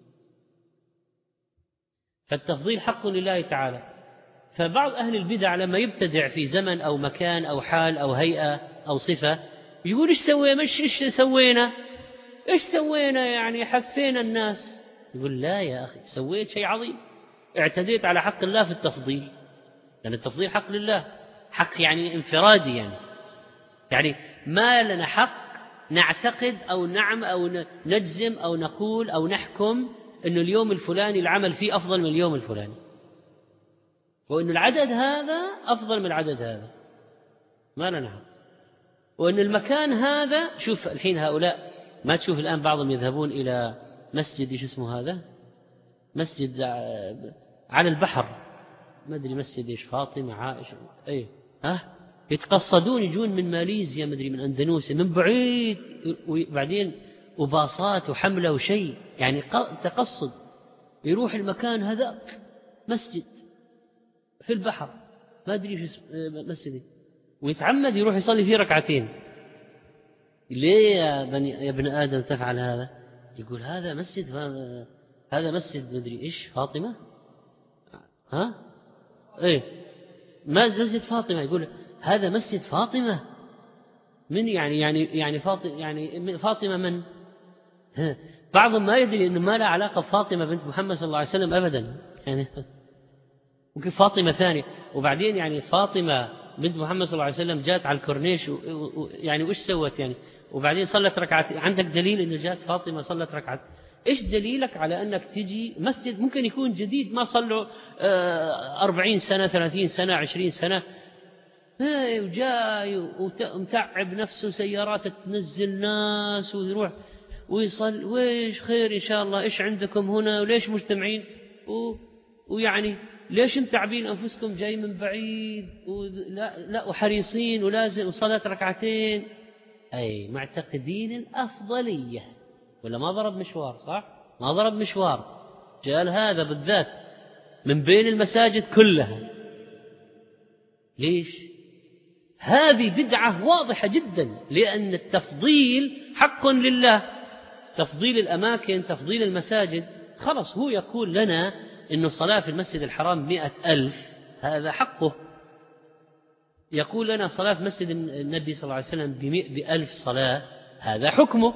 فالتفضيل حق لله تعالى. فبعض أهل البدع لما يبتدع في زمن أو مكان أو حال أو هيئة أو صفة يقول إيش سوينا، مش إيش سوينا إيش سوينا يعني حثينا الناس. يقول لا يا أخي، سويت شيء عظيم، اعتديت على حق الله في التفضيل، لأن التفضيل حق لله، حق يعني انفرادي، يعني يعني ما لنا حق نعتقد أو نعم أو نجزم أو نقول أو نحكم أن اليوم الفلاني العمل فيه أفضل من اليوم الفلاني، وأن العدد هذا أفضل من العدد هذا، ما لنا حق. وأن المكان هذا، شوف الحين هؤلاء ما تشوف الآن بعضهم يذهبون إلى مسجد إيش اسمه هذا، مسجد على البحر، ما أدري مسجد إيش، فاطمة عائشة أيه ها، يتقصدون يجون من ماليزيا ما أدري من أندونيسيا من بعيد، وبعدين وباصات وحملة وشيء، يعني تقصد يروح المكان هذاك مسجد في البحر ما أدري إيش مسجد، ويتعمد يروح يصلي فيه ركعتين. ليه يا بني يا ابن آدم تفعل هذا؟ يقول هذا مسجد، هذا مسجد ما أدري إيش فاطمة، ها إيه ما مسجد فاطمة، يقول هذا مسجد فاطمة من يعني يعني يعني فاطمة يعني فاطمة من؟ بعضهم ما يدري إنه ما له علاقة بفاطمة بنت محمد صلى الله عليه وسلم أبدا، يعني ممكن فاطمة ثانية. وبعدين يعني فاطمة بنت محمد صلى الله عليه وسلم جاءت على الكورنيش يعني وإيش سوت يعني، وبعدين صلت ركعت. عندك دليل إنه جاءت فاطمة صلت ركعت؟ إيش دليلك على أنك تجي مسجد ممكن يكون جديد ما صلوا أربعين سنة ثلاثين سنة عشرين سنة، وجاي ومتعب نفسه سيارات تنزل ناس ويروح ويصل، وإيش خير إن شاء الله، إيش عندكم هنا وليش مجتمعين و... ويعني ليش متعبين أنفسكم جاي من بعيد ولا لا وحريصين ولازم وصلاة ركعتين، أي معتقدين الأفضلية ولا ما ضرب مشوار؟ صح؟ ما ضرب مشوار، جاء هذا بالذات من بين المساجد كلها. ليش؟ هذه بدعة واضحة جدا، لأن التفضيل حق لله، تفضيل الأماكن، تفضيل المساجد. خلص هو يقول لنا إن صلاة في المسجد الحرام مئة ألف، هذا حقه. يقول لنا صلاة في مسجد النبي صلى الله عليه وسلم بألف صلاة، هذا حكمه.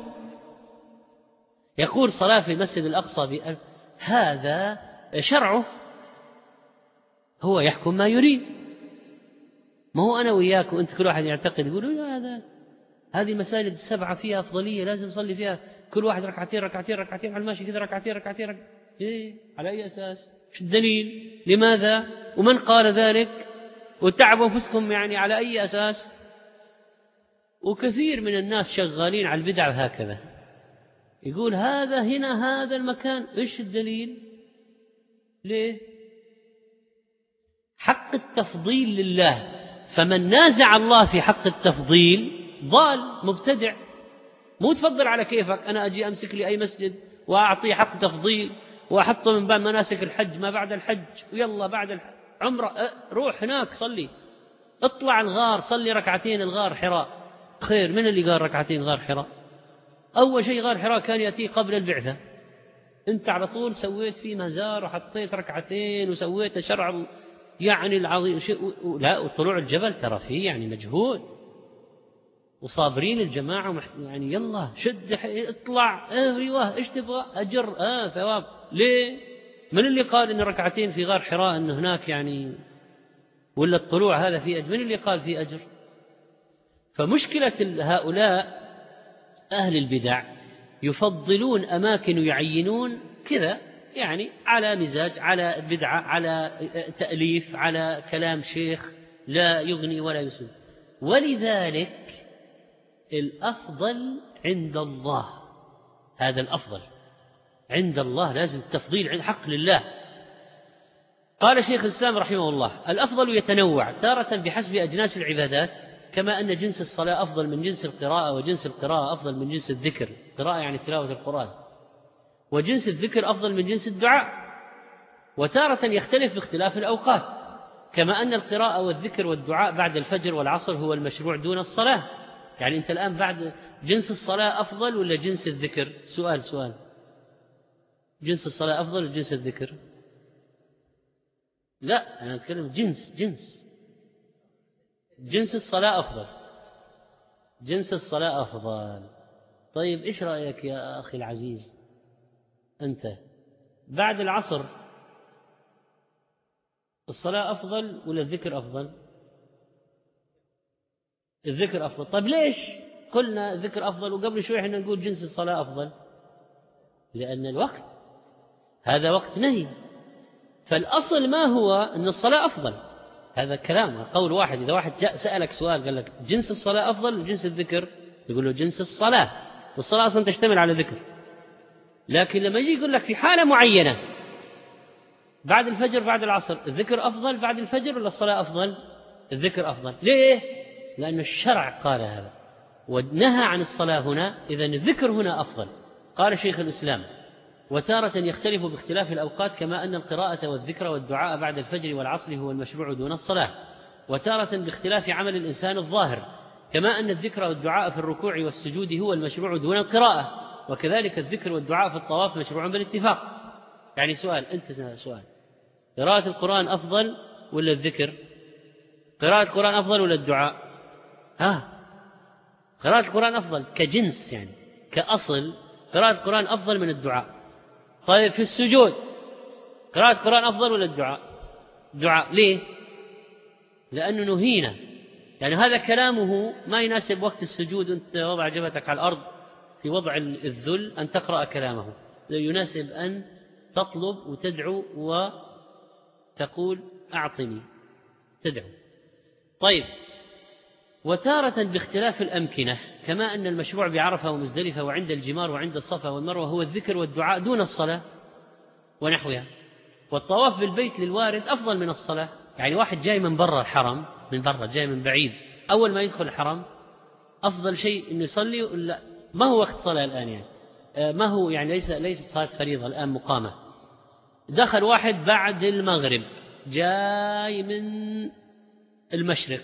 يقول صلاة في المسجد الأقصى بألف، هذا شرعه، هو يحكم ما يريد. ما هو أنا وياك وأنت كل واحد يعتقد يقول يا هذا هذه المساجد السبعة فيها أفضلية لازم نصلي فيها كل واحد ركعتين ركعتين ركعتين على الماشي كذا، ركعتين ركعتين ركعتين. إيه؟ على أي أساس؟ شو الدليل؟ لماذا؟ ومن قال ذلك؟ وتعبوا أنفسكم يعني على أي أساس؟ وكثير من الناس شغالين على البدع هكذا، يقول هذا هنا هذا المكان، إيش الدليل؟ ليه؟ حق التفضيل لله، فمن نازع الله في حق التفضيل ضال مبتدع. مو تفضل على كيفك، أنا أجي أمسك لي أي مسجد وأعطيه حق تفضيل وأحطه من باب مناسك الحج ما بعد الحج، ويلا بعد العمرة روح هناك صلي، اطلع الغار صلي ركعتين الغار حراء. خير، من اللي قال ركعتين غار حراء؟ أول شيء غار حراء كان يأتي قبل البعثة، أنت على طول سويت فيه مزار وحطيت ركعتين وسويت شرع يعني العظيم شيء. لا، وطلوع الجبل ترى فيه يعني مجهود، وصابرين الجماعة يعني يلا شد اطلع، ايوه ايش تبغى؟ أجر آه ثواب. ليه؟ من اللي قال إن ركعتين في غار حراء إن هناك يعني ولا الطلوع هذا فيه أجر؟ من اللي قال فيه أجر؟ فمشكلة هؤلاء أهل البدع يفضلون أماكن ويعينون كذا يعني على مزاج، على بدعة، على تأليف، على كلام شيخ لا يغني ولا يسمن. ولذلك الأفضل عند الله، هذا الأفضل عند الله، لازم التفضيل عند حق لله. قال شيخ الإسلام رحمه الله الأفضل يتنوع تارة بحسب أجناس العبادات، كما أن جنس الصلاة أفضل من جنس القراءة، وجنس القراءة أفضل من جنس الذكر، القراءة يعني تلاوة القرآن، وجنس الذكر أفضل من جنس الدعاء. وتارة يختلف باختلاف الأوقات، كما أن القراءة والذكر والدعاء بعد الفجر والعصر هو المشروع دون الصلاة. يعني أنت الآن بعد جنس الصلاة أفضل ولا جنس الذكر؟ سؤال سؤال جنس الصلاة أفضل ولا جنس الذكر؟ لا، أنا أتكلم جنس جنس جنس الصلاة أفضل، جنس الصلاة أفضل. طيب إيش رأيك يا أخي العزيز أنت؟ بعد العصر الصلاة أفضل ولا الذكر أفضل؟ الذكر أفضل. طيب ليش قلنا الذكر أفضل وقبل شوي احنا نقول جنس الصلاة أفضل؟ لأن الوقت هذا وقت نهي، فالأصل ما هو أن الصلاة أفضل. هذا كلام قول واحد. إذا واحد جاء سألك سؤال قال لك جنس الصلاة أفضل وجنس الذكر، يقول له جنس الصلاة، والصلاة أصلا تشتمل على ذكر. لكن لما يجي يقول لك في حالة معينة بعد الفجر بعد العصر الذكر أفضل بعد الفجر ولا الصلاة أفضل؟ الذكر أفضل. ليه؟ لأن الشرع قال هذا ونهى عن الصلاة هنا، إذن الذكر هنا أفضل. قال شيخ الإسلام وتارة يختلف باختلاف الأوقات، كما أن القراءة والذكر والدعاء بعد الفجر والعصر هو المشروع دون الصلاة. وتارة باختلاف عمل الإنسان الظاهر، كما أن الذكر والدعاء في الركوع والسجود هو المشروع دون القراءة، وكذلك الذكر والدعاء في الطواف مشروع بالاتفاق. يعني سؤال، أنت سؤال، قراءة القرآن أفضل ولا الذكر؟ قراءة القرآن أفضل ولا الدعاء؟ ها قراءة القرآن أفضل كجنس، يعني كأصل قراءة القرآن أفضل من الدعاء. طيب في السجود قراءة القرآن أفضل ولا الدعاء؟ دعاء. ليه؟ لأنه نهينا، يعني هذا كلامه ما يناسب وقت السجود، أنت وضع جبهتك على الأرض في وضع الذل أن تقرأ كلامه، يناسب أن تطلب وتدعو وتقول أعطني، تدعو. طيب وتارة باختلاف الأمكنة، كما أن المشروع بعرفة ومزدلفة وعند الجمار وعند الصفا والمروة هو الذكر والدعاء دون الصلاة ونحوها. والطواف بالبيت للوارد أفضل من الصلاة. يعني واحد جاي من برا الحرم، من برا جاي من بعيد، أول ما يدخل الحرم أفضل شيء إنه يصلي، ولا ما هو وقت صلاة الآن يعني ما هو يعني ليس ليست صلاة فريضة الآن مقامة. دخل واحد بعد المغرب جاي من المشرق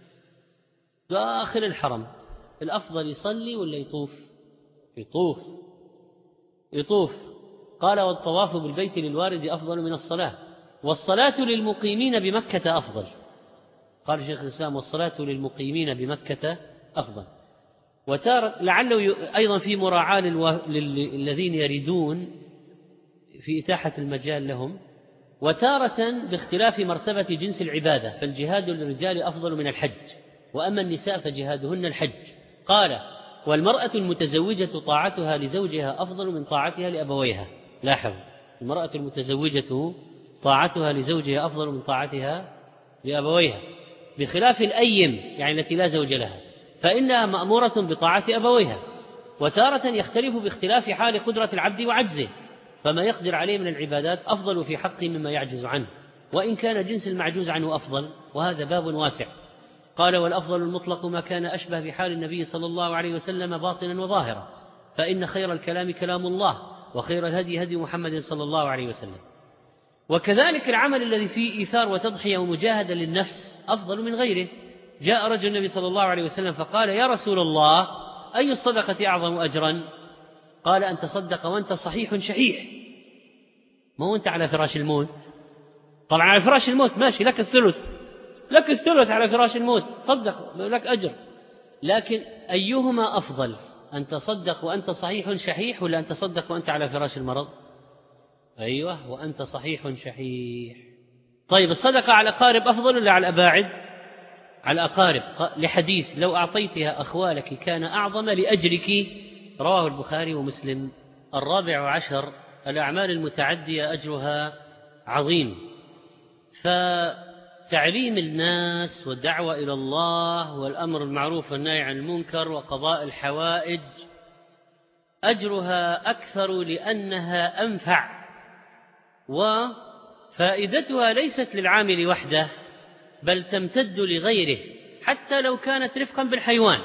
داخل الحرم، الأفضل يصلي ولا يطوف؟ يطوف يطوف قال والطواف بالبيت للوارد أفضل من الصلاة، والصلاة للمقيمين بمكة أفضل. قال شيخ الإسلام والصلاة للمقيمين بمكة أفضل. وتارة لعله أيضا في مراعاة للذين يريدون في إتاحة المجال لهم، وتارة باختلاف مرتبة جنس العبادة، فالجهاد للرجال أفضل من الحج، وأما النساء فجهادهن الحج. قال والمرأة المتزوجة طاعتها لزوجها أفضل من طاعتها لأبويها. لاحظ، المرأة المتزوجة طاعتها لزوجها أفضل من طاعتها لأبويها، بخلاف الأيم يعني التي لا زوج لها فإنها مأمورة بطاعة أبويها. وتارة يختلف باختلاف حال قدرة العبد وعجزه، فما يقدر عليه من العبادات أفضل في حقه مما يعجز عنه، وإن كان جنس المعجوز عنه أفضل، وهذا باب واسع. قال والأفضل المطلق ما كان أشبه بحال النبي صلى الله عليه وسلم باطنا وظاهرا، فإن خير الكلام كلام الله، وخير الهدي هدي محمد صلى الله عليه وسلم. وكذلك العمل الذي فيه إيثار وتضحية ومجاهدة للنفس أفضل من غيره. جاء رجل النبي صلى الله عليه وسلم فقال يا رسول الله أي الصدقة أعظم أجرا؟ قال أن تصدق وأنت صحيح شحيح. ما هو أنت على فراش الموت؟ طبعا على فراش الموت ماشي، لك الثلث، لك الثلث على فراش الموت، صدق لك أجر. لكن أيهما أفضل، أن تصدق وأنت صحيح شحيح ولا أن تصدق وأنت على فراش المرض؟ أيوة، وأنت صحيح شحيح. طيب الصدقة على الأقارب أفضل ولا على الأباعد؟ على الأقارب، لحديث لو أعطيتها أخوالك كان أعظم لأجرك، رواه البخاري ومسلم. الرابع عشر الأعمال المتعدية أجرها عظيم، فتعليم الناس والدعوة إلى الله والأمر بالمعروف والنهي عن المنكر وقضاء الحوائج أجرها أكثر لأنها أنفع، وفائدتها ليست للعامل وحده بل تمتد لغيره حتى لو كانت رفقا بالحيوان.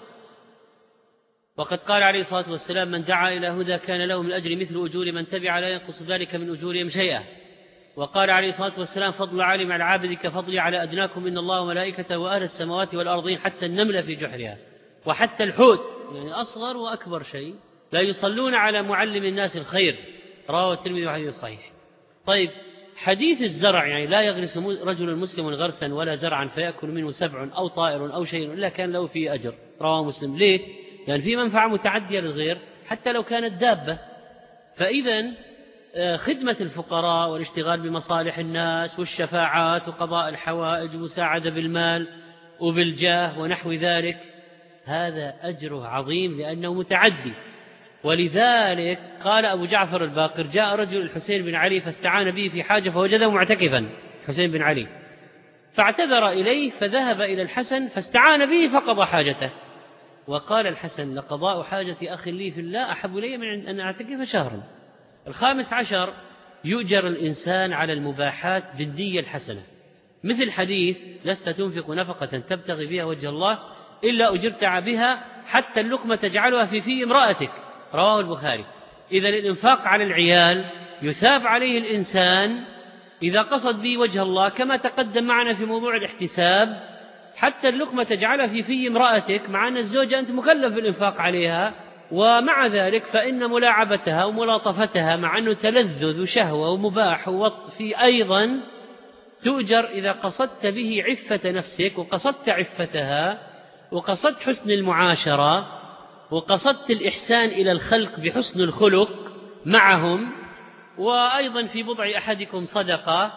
وقد قال عليه الصلاة والسلام من دعا إلى هدى كان له من الأجر مثل أجور من تبع لا ينقص ذلك من أجورهم شيئا. وقال عليه الصلاة والسلام فضل عالم على العابد كفضلي على أدناكم إن الله وملائكته وأهل السماوات والأرضين حتى النملة في جحرها وحتى الحوت، يعني أصغر وأكبر شيء، لا يصلون على معلم الناس الخير، رواه الترمذي وحديث صحيح. طيب حديث الزرع، يعني لا يغرس رجل مسلم غرسا ولا زرعا فيأكل منه سبع أو طائر أو شيء إلا كان له فيه أجر، رواه مسلم. ليه؟ لأن يعني في منفعة متعدية للغير حتى لو كانت دابة. فإذا خدمة الفقراء والاشتغال بمصالح الناس والشفاعات وقضاء الحوائج ومساعدة بالمال وبالجاه ونحو ذلك هذا أجره عظيم لأنه متعدي. ولذلك قال أبو جعفر الباقر جاء رجل الحسين بن علي فاستعان به في حاجة فوجده معتكفا، حسين بن علي، فاعتذر إليه فذهب إلى الحسن فاستعان به فقضى حاجته. وقال الحسن لقضاء حاجة أخ لي في الله أحب إلي من أن أعتكف شهرا. الخامس عشر يؤجر الإنسان على المباحات بالنية الحسنة، مثل حديث لست تنفق نفقة تبتغي بها وجه الله إلا أجرت بها حتى اللقمة تجعلها في في امرأتك، رواه البخاري. إذا الإنفاق على العيال يثاب عليه الإنسان إذا قصد به وجه الله، كما تقدم معنا في موضوع الاحتساب حتى اللقمة تجعلها في في امرأتك، مع أن الزوجة أنت مكلف بالإنفاق عليها، ومع ذلك فإن ملاعبتها وملاطفتها مع أنه تلذذ وشهوة ومباح وفي أيضا تؤجر إذا قصدت به عفة نفسك وقصدت عفتها وقصدت حسن المعاشرة وقصدت الإحسان إلى الخلق بحسن الخلق معهم. وأيضا في بضع أحدكم صدقة.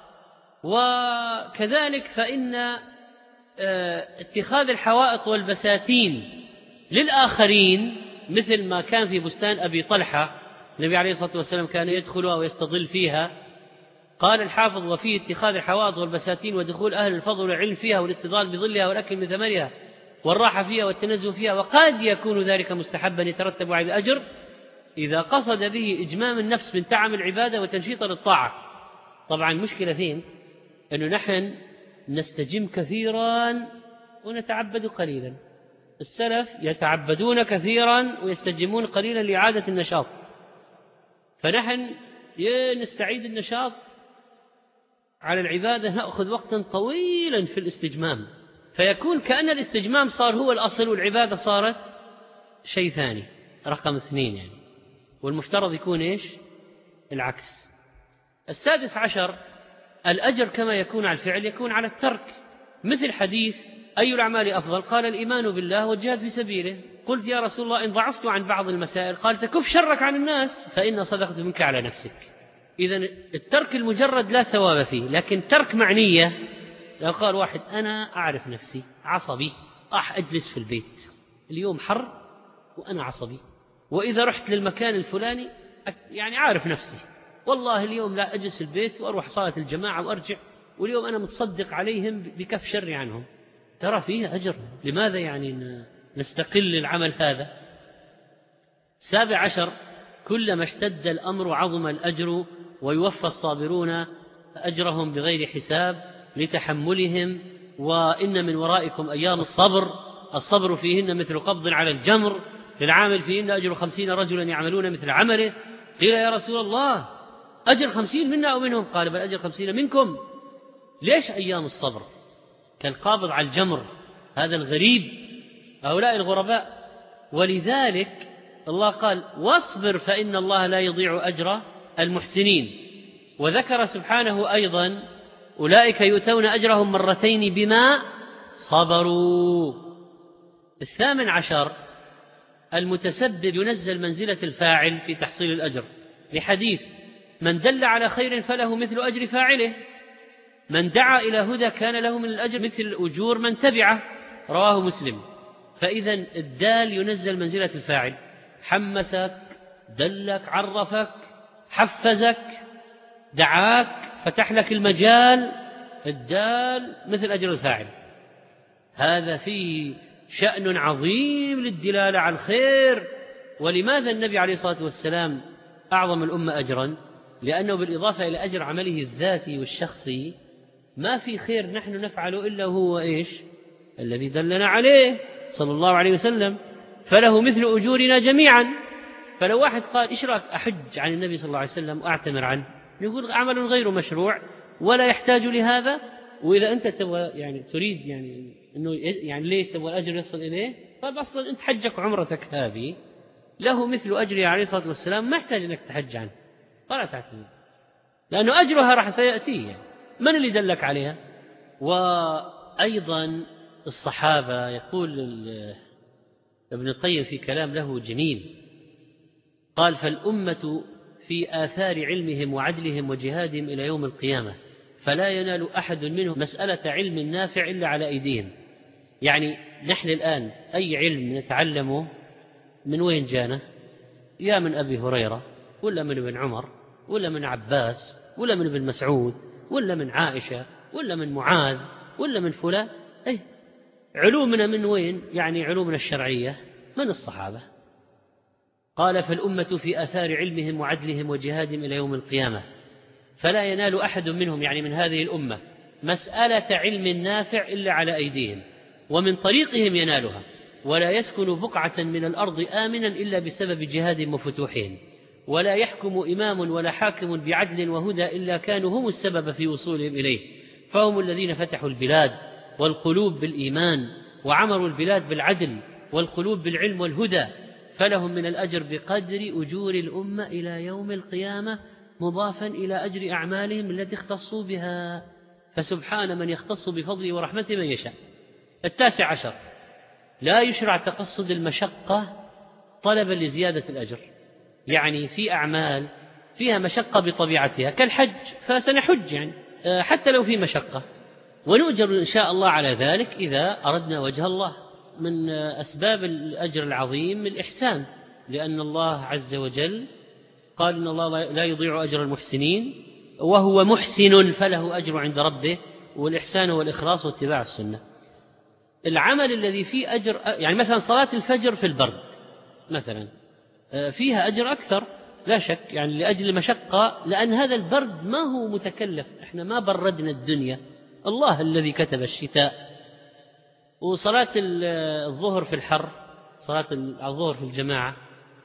وكذلك فإن اتخاذ الحوائط والبساتين للآخرين مثل ما كان في بستان أبي طلحة، النبي عليه الصلاة والسلام كان يدخلها ويستظل فيها. قال الحافظ وفيه اتخاذ الحوائط والبساتين ودخول أهل الفضل والعلم فيها والاستظلال بظلها والأكل من ثمرها والراحة فيها والتنزه فيها، وقد يكون ذلك مستحبا يترتب على الأجر إذا قصد به إجمام النفس من تعم العبادة وتنشيط للطاعة. طبعا مشكلة فين؟ أنه نحن نستجم كثيرا ونتعبد قليلا، السلف يتعبدون كثيرا ويستجمون قليلا لإعادة النشاط، فنحن نستعيد النشاط على العبادة نأخذ وقتا طويلا في الاستجمام، فيكون كأن الاستجمام صار هو الأصل والعبادة صارت شيء ثاني رقم اثنين يعني، والمفترض يكون إيش؟ العكس. السادس عشر الأجر كما يكون على الفعل يكون على الترك، مثل حديث أي الأعمال أفضل؟ قال الإيمان بالله والجهاد في سبيله. قلت يا رسول الله إن ضعفت عن بعض المسائل، قال تكف شرك عن الناس فإن صدقت منك على نفسك. إذن الترك المجرد لا ثواب فيه، لكن ترك معنية. لو قال واحد أنا أعرف نفسي عصبي راح أجلس في البيت، اليوم حر وأنا عصبي، وإذا رحت للمكان الفلاني يعني عارف نفسي والله اليوم لا أجلس البيت وأروح صلاة الجماعة وأرجع، واليوم أنا متصدق عليهم بكف شري عنهم، ترى فيه أجر، لماذا يعني نستقل العمل هذا؟ سابع عشر كلما اشتد الأمر عظم الأجر ويوفى الصابرون أجرهم بغير حساب لتحملهم، وإن من ورائكم أيام الصبر الصبر فيهن مثل قبض على الجمر للعامل فيهن أجر خمسين رجلا يعملون مثل عمله. قيل يا رسول الله أجر خمسين منا أو منهم؟ قال بل أجر خمسين منكم. ليش أيام الصبر كالقابض على الجمر؟ هذا الغريب، هؤلاء الغرباء. ولذلك الله قال واصبر فإن الله لا يضيع أجر المحسنين. وذكر سبحانه أيضا أولئك يؤتون أجرهم مرتين بما صبروا. الثامن عشر المتسبب ينزل منزلة الفاعل في تحصيل الأجر، لحديث من دل على خير فله مثل أجر فاعله، من دعا إلى هدى كان له من الأجر مثل أجور من تبعه، رواه مسلم. فإذا الدال ينزل منزلة الفاعل، حمسك دلك عرفك حفزك دعاك فتح لك المجال، الدال مثل أجر الفاعل. هذا فيه شأن عظيم للدلالة على الخير. ولماذا النبي عليه الصلاة والسلام أعظم الأمة أجرا؟ لأنه بالإضافة إلى أجر عمله الذاتي والشخصي ما في خير نحن نفعله إلا هو إيش؟ الذي دلنا عليه صلى الله عليه وسلم، فله مثل أجورنا جميعا. فلو واحد قال إيش رأيك أحج عن النبي صلى الله عليه وسلم وأعتمر عنه، نقول عمل غير مشروع ولا يحتاج لهذا. وإذا أنت تبغى يعني تريد يعني إنه يعني ليش تبغى الأجر يصل إليه؟ طيب أصلا أنت حجك وعمرتك هذه له مثل أجره عليه الصلاة والسلام، ما يحتاج أنك تحج عنه ولا تعتمر، لأنه أجرها راح سيأتي. يعني من اللي دلك عليها؟ وأيضا الصحابة، يقول ابن القيم في كلام له جميل، قال فالأمة في آثار علمهم وعدلهم وجهادهم إلى يوم القيامة، فلا ينال أحد منهم مسألة علم نافع إلا على أيديهم. يعني نحن الآن أي علم نتعلمه من وين جانا؟ يا من أبي هريرة ولا من ابن عمر ولا من عباس ولا من ابن مسعود ولا من عائشة ولا من معاذ ولا من فلان. أي علومنا من وين؟ يعني علومنا الشرعية من الصحابة. قال فالأمة في آثار علمهم وعدلهم وجهادهم إلى يوم القيامة، فلا ينال أحد منهم يعني من هذه الأمة مسألة علم نافع إلا على أيديهم، ومن طريقهم ينالها، ولا يسكن بقعة من الأرض آمنا إلا بسبب جهادهم وفتوحهم، ولا يحكم إمام ولا حاكم بعدل وهدى إلا كانوا هم السبب في وصولهم إليه، فهم الذين فتحوا البلاد والقلوب بالإيمان، وعمروا البلاد بالعدل والقلوب بالعلم والهدى، فلهم من الأجر بقدر أجور الأمة إلى يوم القيامة، مضافا إلى أجر أعمالهم التي اختصوا بها، فسبحان من يختص بفضله ورحمته من يشاء. التاسع عشر لا يشرع تقصد المشقة طلبا لزيادة الأجر، يعني في أعمال فيها مشقة بطبيعتها كالحج فسنحج يعني حتى لو في مشقة، ونؤجر إن شاء الله على ذلك إذا أردنا وجه الله. من أسباب الأجر العظيم الإحسان، لأن الله عز وجل قال إن الله لا يضيع أجر المحسنين، وهو محسن فله أجر عند ربه، والإحسان هو الإخلاص واتباع السنة. العمل الذي فيه أجر يعني مثلا صلاة الفجر في البرد مثلا فيها أجر أكثر لا شك، يعني لأجل المشقة، لأن هذا البرد ما هو متكلف، إحنا ما بردنا الدنيا، الله الذي كتب الشتاء وصلاة الظهر في الحر، صلاة الظهر في الجماعة،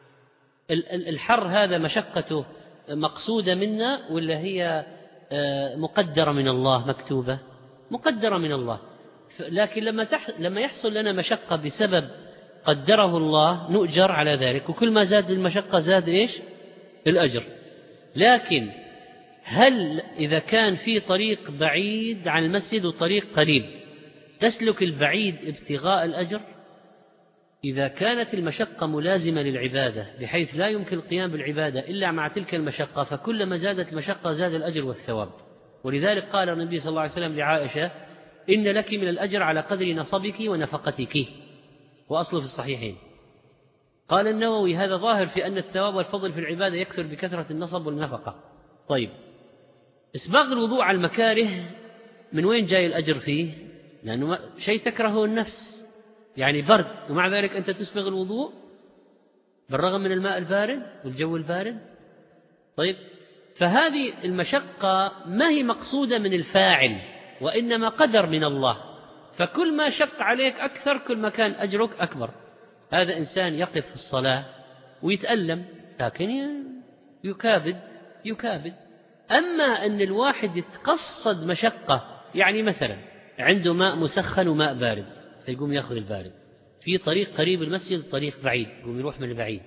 الحر هذا مشقته مقصودة منا ولا هي مقدرة من الله مكتوبة؟ مقدرة من الله. لكن لما لما يحصل لنا مشقة بسبب قدره الله نؤجر على ذلك، وكل ما زاد المشقة زاد إيش؟ الأجر. لكن هل إذا كان في طريق بعيد عن المسجد وطريق قريب تسلك البعيد ابتغاء الأجر؟ إذا كانت المشقة ملازمة للعبادة بحيث لا يمكن القيام بالعبادة إلا مع تلك المشقة، فكلما زادت المشقة زاد الأجر والثواب. ولذلك قال النبي صلى الله عليه وسلم لعائشة: إن لك من الأجر على قدر نصبك ونفقتك، وأصله في الصحيحين. قال النووي: هذا ظاهر في أن الثواب والفضل في العبادة يكثر بكثرة النصب والنفقة. طيب، إسباغ الوضوء على المكاره من وين جاي الأجر فيه؟ لأنه شيء تكرهه النفس، يعني برد، ومع ذلك أنت تسبغ الوضوء بالرغم من الماء البارد والجو البارد. طيب، فهذه المشقة ما هي مقصودة من الفاعل، وإنما قدر من الله، فكل ما شق عليك أكثر كل ما كان أجرك أكبر. هذا إنسان يقف في الصلاة ويتألم لكن يكابد يكابد. أما أن الواحد يتقصد مشقة، يعني مثلا عنده ماء مسخن وماء بارد فيقوم يأخذ البارد، في طريق قريب المسجد طريق بعيد يقوم يروح من البعيد،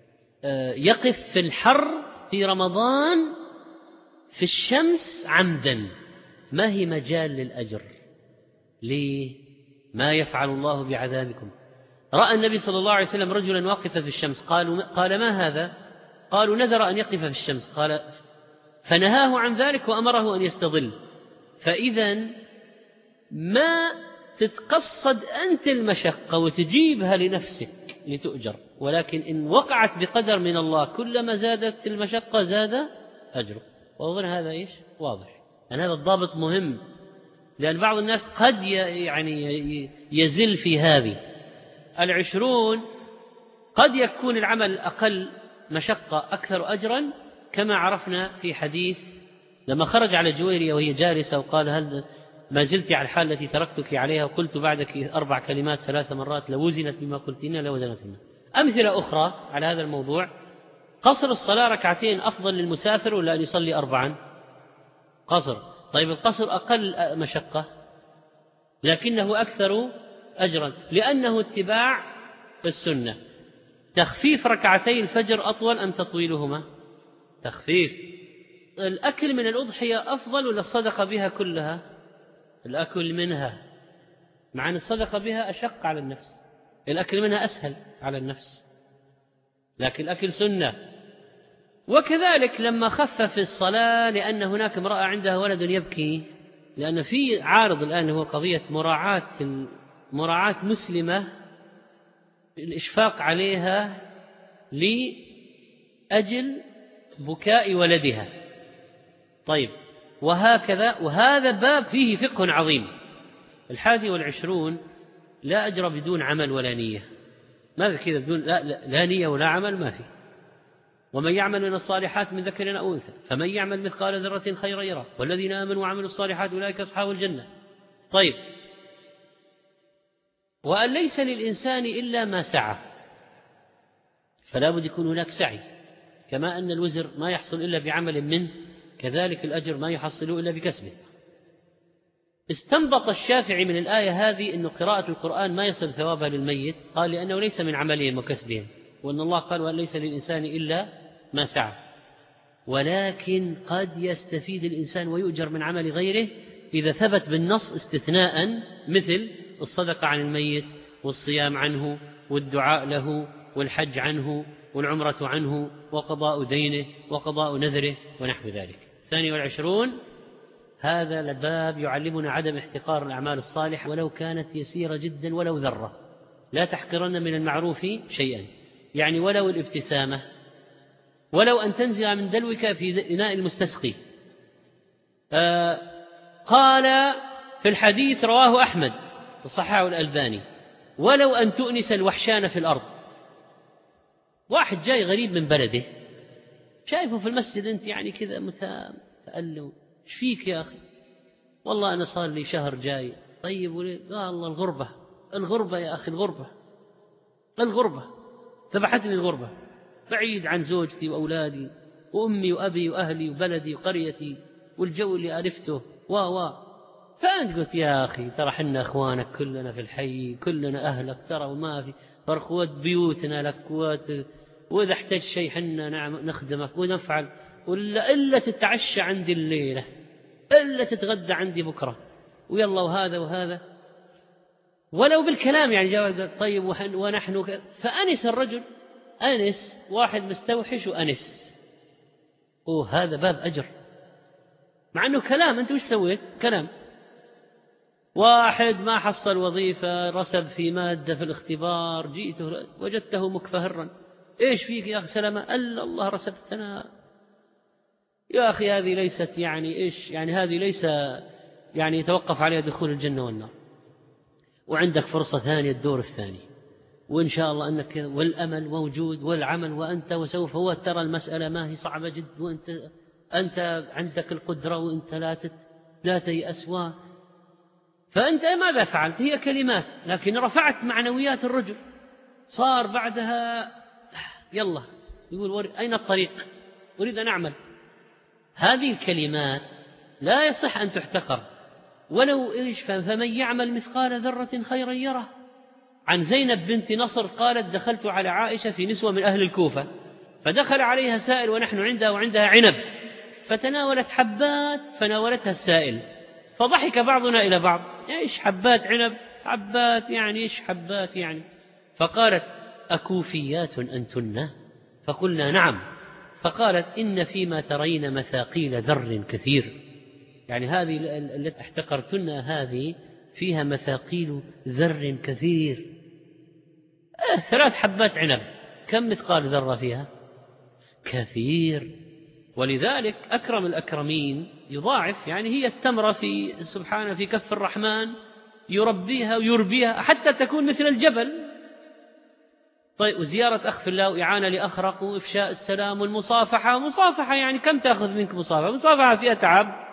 يقف في الحر في رمضان في الشمس عمدا، ما هي مجال للأجر؟ ليه؟ ما يفعل الله بعذابكم. رأى النبي صلى الله عليه وسلم رجلا واقفا في الشمس، قالوا قال ما هذا؟ قالوا نذر أن يقف في الشمس، قال فنهاه عن ذلك وأمره أن يستظل. فإذا ما تتقصد أنت المشقة وتجيبها لنفسك لتؤجر، ولكن إن وقعت بقدر من الله كلما زادت المشقة زاد أجره. وأظن هذا إيش واضح أن هذا الضابط مهم، لأن بعض الناس قد يعني يزل في هذه. العشرون قد يكون العمل أقل مشقة أكثر أجرا، كما عرفنا في حديث لما خرج على جويرية وهي جالسة وقال: هل ما زلت على الحال التي تركتك عليها وقلت بعدك أربع كلمات ثلاث مرات لوزنت بما قلتين لوزنتهن. أمثلة أخرى على هذا الموضوع: قصر الصلاة ركعتين أفضل للمسافر ولا أن يصلي أربعا؟ قصر. طيب، القصر أقل مشقة لكنه أكثر أجرا لأنه اتباع السنة. تخفيف ركعتي الفجر أطول أم تطويلهما؟ تخفيف. الأكل من الأضحية أفضل ولا الصدقة بها كلها؟ الأكل منها، مع أن الصدقة بها أشق على النفس، الأكل منها أسهل على النفس، لكن الأكل سنة. وكذلك لما خفف الصلاة لأن هناك امرأة عندها ولد يبكي، لأن في عارض الآن هو قضية مراعاة مراعاة مسلمة الإشفاق عليها لأجل بكاء ولدها. طيب، وهكذا، وهذا باب فيه فقه عظيم. الحادي والعشرون: لا أجر بدون عمل ولا نية. ماذا كذا بدون لا, لا, لا نية ولا عمل؟ ما في. ومن يعمل من الصالحات من ذكر أو أنثى فمن يعمل مثقال ذرة خيرا يره والذين آمنوا وعملوا الصالحات أولئك أصحاب الجنة. طيب، وأن ليس للإنسان إلا ما سعى، فلا بد يكون هناك سعي، كما أن الوزر ما يحصل إلا بعمل منه كذلك الأجر ما يحصل إلا بكسبه. استنبط الشافعي من الآية هذه أن قراءة القرآن ما يصل ثوابها للميت، قال لأنه ليس من عملهم وكسبهم، وأن الله قال: وأن ليس للإنسان إلا ما سعى. ولكن قد يستفيد الإنسان ويؤجر من عمل غيره إذا ثبت بالنص استثناء، مثل الصدقة عن الميت والصيام عنه والدعاء له والحج عنه والعمرة عنه وقضاء دينه وقضاء نذره ونحو ذلك. الثاني والعشرون: هذا الباب يعلمنا عدم احتقار الأعمال الصالحة ولو كانت يسيرة جدا ولو ذرة. لا تحقرن من المعروف شيئا، يعني ولو الابتسامة، ولو أن تنزل من دلوك في إناء المستسقي. آه قال في الحديث رواه أحمد وصححه الألباني: ولو أن تؤنس الوحشان في الأرض. واحد جاي غريب من بلده شايفه في المسجد أنت يعني كذا متألم، ايش فيك يا أخي؟ والله أنا صار لي شهر جاي. طيب، قال الله الغربة. الغربة يا أخي، الغربة الغربة ذبحتني الغربة، بعيد عن زوجتي وأولادي وأمي وأبي وأهلي وبلدي وقريتي والجو اللي ألفته و و فأنت قلت يا أخي ترى حنا أخوانك كلنا في الحي، كلنا أهلك ترى، وما في فرق، بيوتنا لك، وإذا احتاج شيء حنا نعم نخدمك ونفعل، ولا إلا تتعشى عندي الليلة، إلا تتغدى عندي بكرة، ويلا وهذا وهذا، ولو بالكلام يعني جاء طيب ونحن ك... فأنس الرجل، أنس واحد مستوحش وأنس، وهذا باب أجر، مع أنه كلام. أنت وش سويت؟ كلام. واحد ما حصل وظيفة، رسب في مادة في الاختبار، جئته وجدته مكفهرا، إيش فيك يا أخي سلامة؟ ألا الله رسبتنا يا أخي، هذه ليست يعني إيش يعني، هذه ليس يعني يتوقف عليها دخول الجنة والنار، وعندك فرصة ثانية الدور الثاني، وإن شاء الله أنك، والأمل موجود والعمل، وأنت وسوف، هو ترى المسألة ما هي صعبة جد، وأنت أنت عندك القدرة، وأنت لا تت لا تيأس. فأنت ماذا فعلت؟ هي كلمات، لكن رفعت معنويات الرجل، صار بعدها يلا يقول أين الطريق؟ أريد أن أعمل. هذه الكلمات لا يصح أن تحتقر ولو إيش، فمن يعمل مثقال ذرة خيرا يره. عن زينب بنت نصر قالت دخلت على عائشة في نسوة من أهل الكوفة، فدخل عليها سائل ونحن عندها وعندها عنب، فتناولت حبات فناولتها السائل، فضحك بعضنا إلى بعض، إيش حبات عنب؟ حبات يعني إيش حبات يعني؟ فقالت أكوفيات أنتن؟ فقلنا نعم. فقالت إن فيما ترين مثاقيل ذر كثير، يعني هذه التي احتقرتن هذه فيها مثاقيل ذر كثير. آه ثلاث حبات عنب كم مثقال ذرة فيها؟ كثير. ولذلك أكرم الأكرمين يضاعف، يعني هي التمرة في سبحانه في كف الرحمن يربيها ويربيها حتى تكون مثل الجبل. طيب، وزيارة أخ في الله وإعانة لأخرق وإفشاء السلام والمصافحة. مصافحة يعني كم تأخذ منك مصافحة؟ مصافحة فيها تعب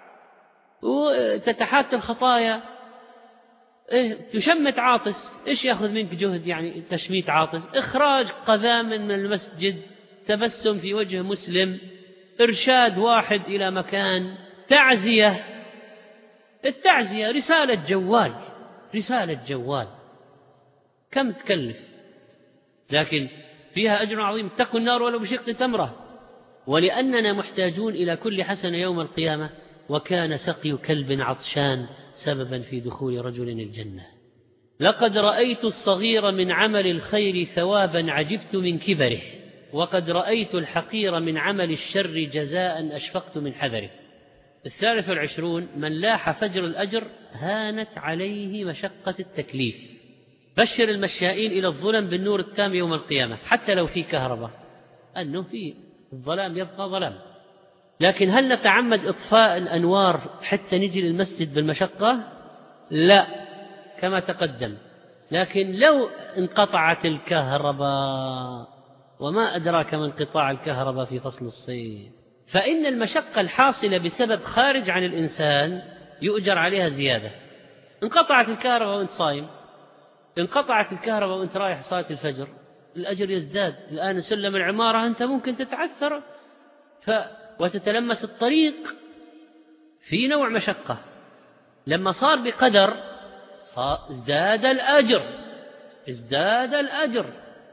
وتتحات الخطايا. إيه تشمت عاطس، إيش يأخذ منك جهد يعني تشميت عاطس؟ إخراج قذام من المسجد، تبسم في وجه مسلم، إرشاد واحد إلى مكان، تعزية. التعزية رسالة جوال، رسالة جوال كم تكلف، لكن فيها أجر عظيم. اتقوا النار ولو بشق تمرة. ولأننا محتاجون إلى كل حسنة يوم القيامة، وكان سقي كلب عطشان سببا في دخول رجل الجنة. لقد رأيت الصغير من عمل الخير ثوابا عجبت من كبره، وقد رأيت الحقير من عمل الشر جزاء أشفقت من حذره. الثالث والعشرون: من لاح فجر الأجر هانت عليه مشقة التكليف. بشر المشائين إلى الظلم بالنور التام يوم القيامة، حتى لو في كهرباء، أنه في الظلام يبقى ظلام. لكن هل نتعمد إطفاء الأنوار حتى نجي للمسجد بالمشقة؟ لا، كما تقدم. لكن لو انقطعت الكهرباء، وما أدراك من انقطاع الكهرباء في فصل الصيف، فإن المشقة الحاصلة بسبب خارج عن الإنسان يؤجر عليها زيادة. انقطعت الكهرباء وانت صايم، انقطعت الكهرباء وانت رايح صلاة الفجر، الأجر يزداد. الآن سلم العمارة أنت ممكن تتعثر ف... وتتلمس الطريق، في نوع مشقة. لما صار بقدر صار ازداد الأجر، ازداد الأجر.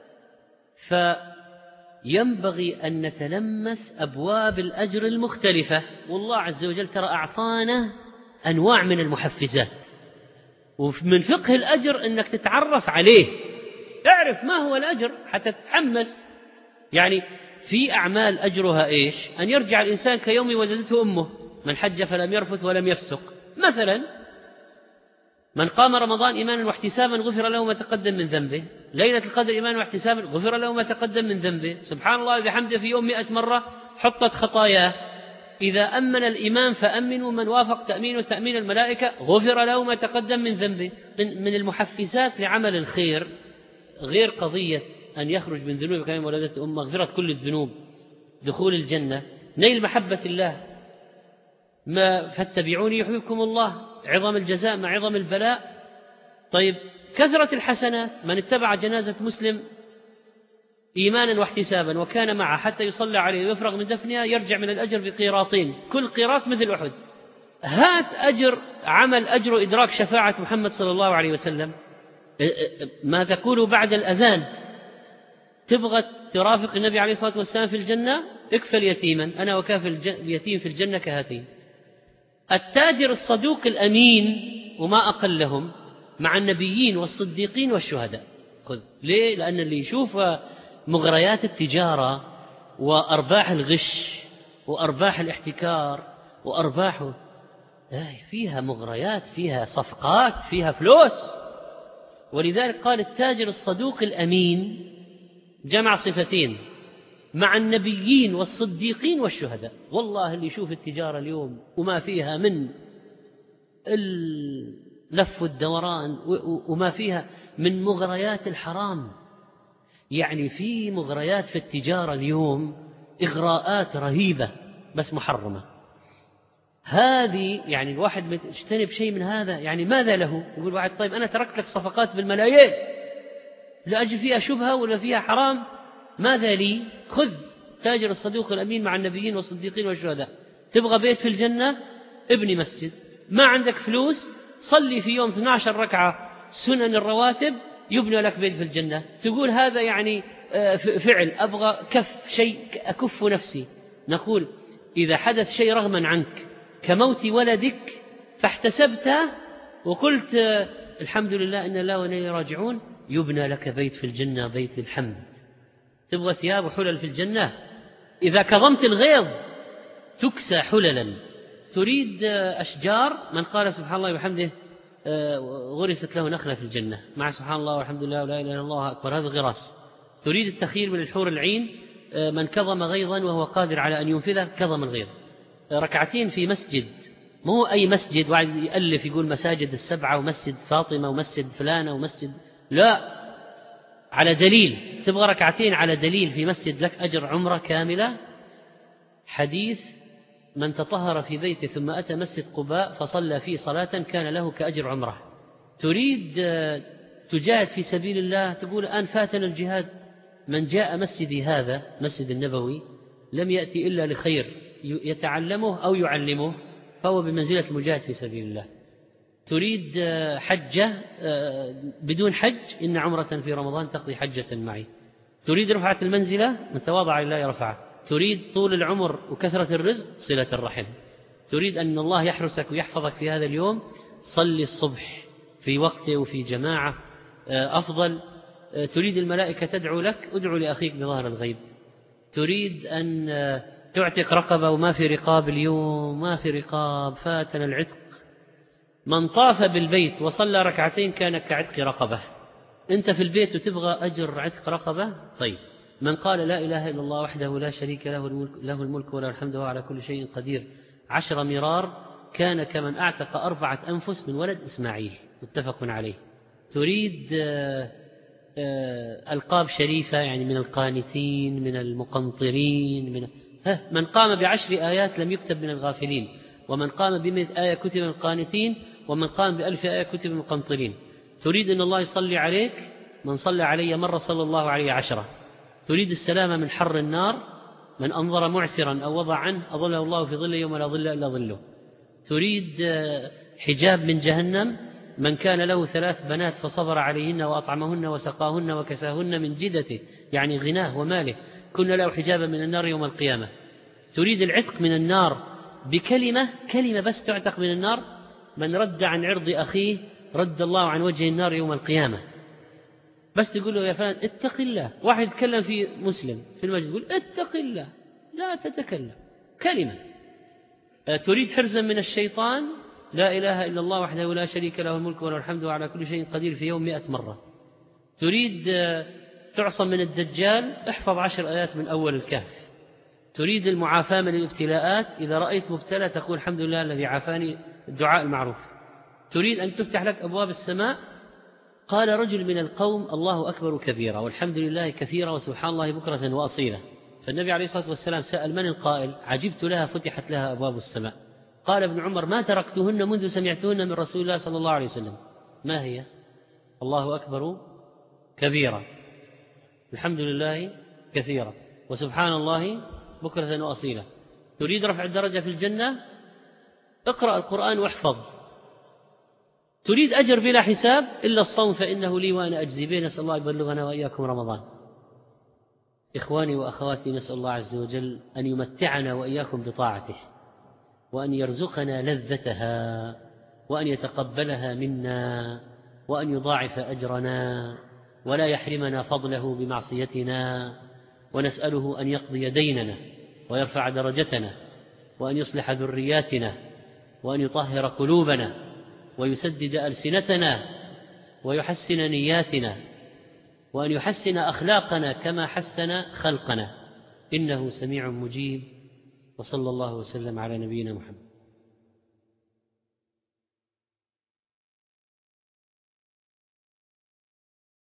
فينبغي أن نتلمس أبواب الأجر المختلفة. والله عز وجل ترى أعطانا أنواع من المحفزات، ومن فقه الأجر أنك تتعرف عليه، اعرف ما هو الأجر حتى تتحمس. يعني في أعمال أجرها إيش؟ أن يرجع الإنسان كيوم ولدته أمه، من حج فلم يرفث ولم يفسق مثلا. من قام رمضان إيمانا واحتسابا غفر له ما تقدم من ذنبه. ليلة القدر إيمانا واحتسابا غفر له ما تقدم من ذنبه. سبحان الله بحمده في يوم مئة مرة حطت خطاياه. إذا أمن الإمام فأمنوا، من وافق تأمين تأمين الملائكة غفر له ما تقدم من ذنبه. من المحفزات لعمل الخير، غير قضية أن يخرج من ذنوب كما ولدته أمه، مغفرة كل الذنوب، دخول الجنة، نيل محبة الله، ما فاتبعوني يحببكم الله، عظم الجزاء مع عظم البلاء. طيب كثرة الحسنات، من اتبع جنازة مسلم إيمانا واحتسابا وكان معه حتى يصلى عليه ويفرغ من دفنها يرجع من الأجر بقيراطين، كل قيراط مثل أحد. هات أجر عمل أجر إدراك شفاعة محمد صلى الله عليه وسلم، ما تقول بعد الأذان. تبغى ترافق النبي عليه الصلاة والسلام في الجنة، اكفل يتيما، أنا وكافل اليتيم في الجنة كهاتين. التاجر الصدوق الأمين وما أقلهم مع النبيين والصديقين والشهداء. خذ ليه؟ لأن اللي يشوف مغريات التجارة وأرباح الغش وأرباح الاحتكار وأرباحه فيها مغريات، فيها صفقات، فيها فلوس. ولذلك قال التاجر الصدوق الأمين جمع صفتين مع النبيين والصديقين والشهداء. والله اللي يشوف التجارة اليوم وما فيها من اللف والدوران وما فيها من مغريات الحرام، يعني في مغريات في التجارة اليوم إغراءات رهيبة بس محرمة. هذه يعني الواحد يجتنب شيء من هذا، يعني ماذا له؟ يقول واحد طيب أنا تركت لك صفقات بالملايين لا أجل فيها شبهة ولا فيها حرام، ماذا لي؟ خذ تاجر الصدوق الأمين مع النبيين والصديقين والشهداء. تبغى بيت في الجنة؟ ابني مسجد. ما عندك فلوس؟ صلي في يوم اثنتي عشرة ركعة سنن الرواتب يبنى لك بيت في الجنة. تقول هذا يعني فعل، أبغى كف شيء أكف نفسي. نقول إذا حدث شيء رغما عنك كموت ولدك فاحتسبته وقلت الحمد لله إن الله وإنا راجعون، يبنى لك بيت في الجنة، بيت الحمد. تبغى ثياب وحلل في الجنة؟ إذا كظمت الغيظ تكسى حللا. تريد أشجار؟ من قال سبحان الله وبحمده غرست له نخلة في الجنة مع سبحان الله والحمد لله ولا إله إلا الله أكبر، هذا غراس. تريد التخيل من الحور العين؟ من كظم غيظا وهو قادر على أن ينفذه كظم الغيظ. ركعتين في مسجد، مو أي مسجد واحد يألف يقول مساجد السبعة ومسجد فاطمة ومسجد فلانة ومسجد، لا، على دليل. تبغى ركعتين على دليل في مسجد لك أجر عمرة كاملة. حديث من تطهر في بيته ثم أتى مسجد قباء فصلى فيه صلاة كان له كأجر عمرة. تريد تجاهد في سبيل الله، تقول الآن فاتنا الجهاد. من جاء مسجدي هذا مسجد النبوي لم يأتي إلا لخير يتعلمه أو يعلمه، فهو بمنزلة المجاهد في سبيل الله. تريد حجة بدون حج؟ إن عمرة في رمضان تقضي حجة معي. تريد رفعة المنزلة؟ من تواضع لله يرفعه. تريد طول العمر وكثرة الرزق؟ صلة الرحم. تريد أن الله يحرسك ويحفظك في هذا اليوم؟ صلي الصبح في وقته وفي جماعة أفضل. تريد الملائكة تدعو لك؟ ادعو لأخيك بظهر الغيب. تريد أن تعتق رقبة وما في رقاب اليوم، ما في رقاب، فاتنا العتق. من طاف بالبيت وصلى ركعتين كان كعتق رقبة. أنت في البيت وتبغى أجر عتق رقبة؟ طيب من قال لا إله إلا الله وحده لا شريك له الملك, له الملك وله الحمد وهو على كل شيء قدير عشر مرار كان كمن أعتق أربعة أنفس من ولد إسماعيل، متفق عليه. تريد آآ آآ ألقاب شريفة، يعني من القانتين، من المقنطرين، من من قام بعشر آيات لم يكتب من الغافلين، ومن قام بمئة آية كتب من القانتين، ومن قام بألف آية كتب من المقنطرين. تريد أن الله يصلي عليك؟ من صلى علي مرة صلى الله عليه عشرة. تريد السلامة من حر النار؟ من أنظر معسرا أو وضع عنه أظله الله في ظله يوم لا ظل إلا ظله. تريد حجاب من جهنم؟ من كان له ثلاث بنات فصبر عليهن وأطعمهن وسقاهن وكساهن من جدته، يعني غناه وماله، كن له حجابا من النار يوم القيامة. تريد العتق من النار بكلمة، كلمة بس تعتق من النار؟ من رد عن عرض أخيه رد الله عن وجه النار يوم القيامة. بس تقول له يا فلان اتق الله. واحد يتكلم في مسلم في المسجد يقول اتق الله، لا تتكلم، كلمة. تريد حرزا من الشيطان؟ لا إله إلا الله وحده لا شريك له الملك وله الحمد وعلى كل شيء قدير في يوم مئة مرة. تريد تعصم من الدجال؟ احفظ عشر آيات من أول الكهف. تريد المعافاة من الابتلاءات؟ إذا رأيت مبتلى تقول الحمد لله الذي عافاني، الدعاء المعروف. تريد أن تفتح لك أبواب السماء؟ قال رجل من القوم الله أكبر كبيرا والحمد لله كثيرا وسبحان الله بكرة وأصيلا. فالنبي عليه الصلاة والسلام سأل من القائل؟ عجبت لها فتحت لها أبواب السماء. قال ابن عمر ما تركتهن منذ سمعتهن من رسول الله صلى الله عليه وسلم. ما هي؟ الله أكبر كبيرا، الحمد لله كثيرا، وسبحان الله بكرة وأصيلا. تريد رفع الدرجة في الجنة؟ اقرأ القرآن واحفظ. تريد أجر بلا حساب؟ إلا الصوم فإنه لي وأنا أجزي به. نسأل الله يبلغنا وإياكم رمضان. إخواني وأخواتي، نسأل الله عز وجل أن يمتعنا وإياكم بطاعته، وأن يرزقنا لذتها، وأن يتقبلها منا، وأن يضاعف أجرنا، ولا يحرمنا فضله بمعصيتنا. ونسأله أن يقضي ديننا ويرفع درجتنا، وأن يصلح ذرياتنا، وأن يطهر قلوبنا، ويسدد ألسنتنا، ويحسن نياتنا، وأن يحسن أخلاقنا كما حسن خلقنا، إنه سميع مجيب. وصلى الله وسلم على نبينا محمد.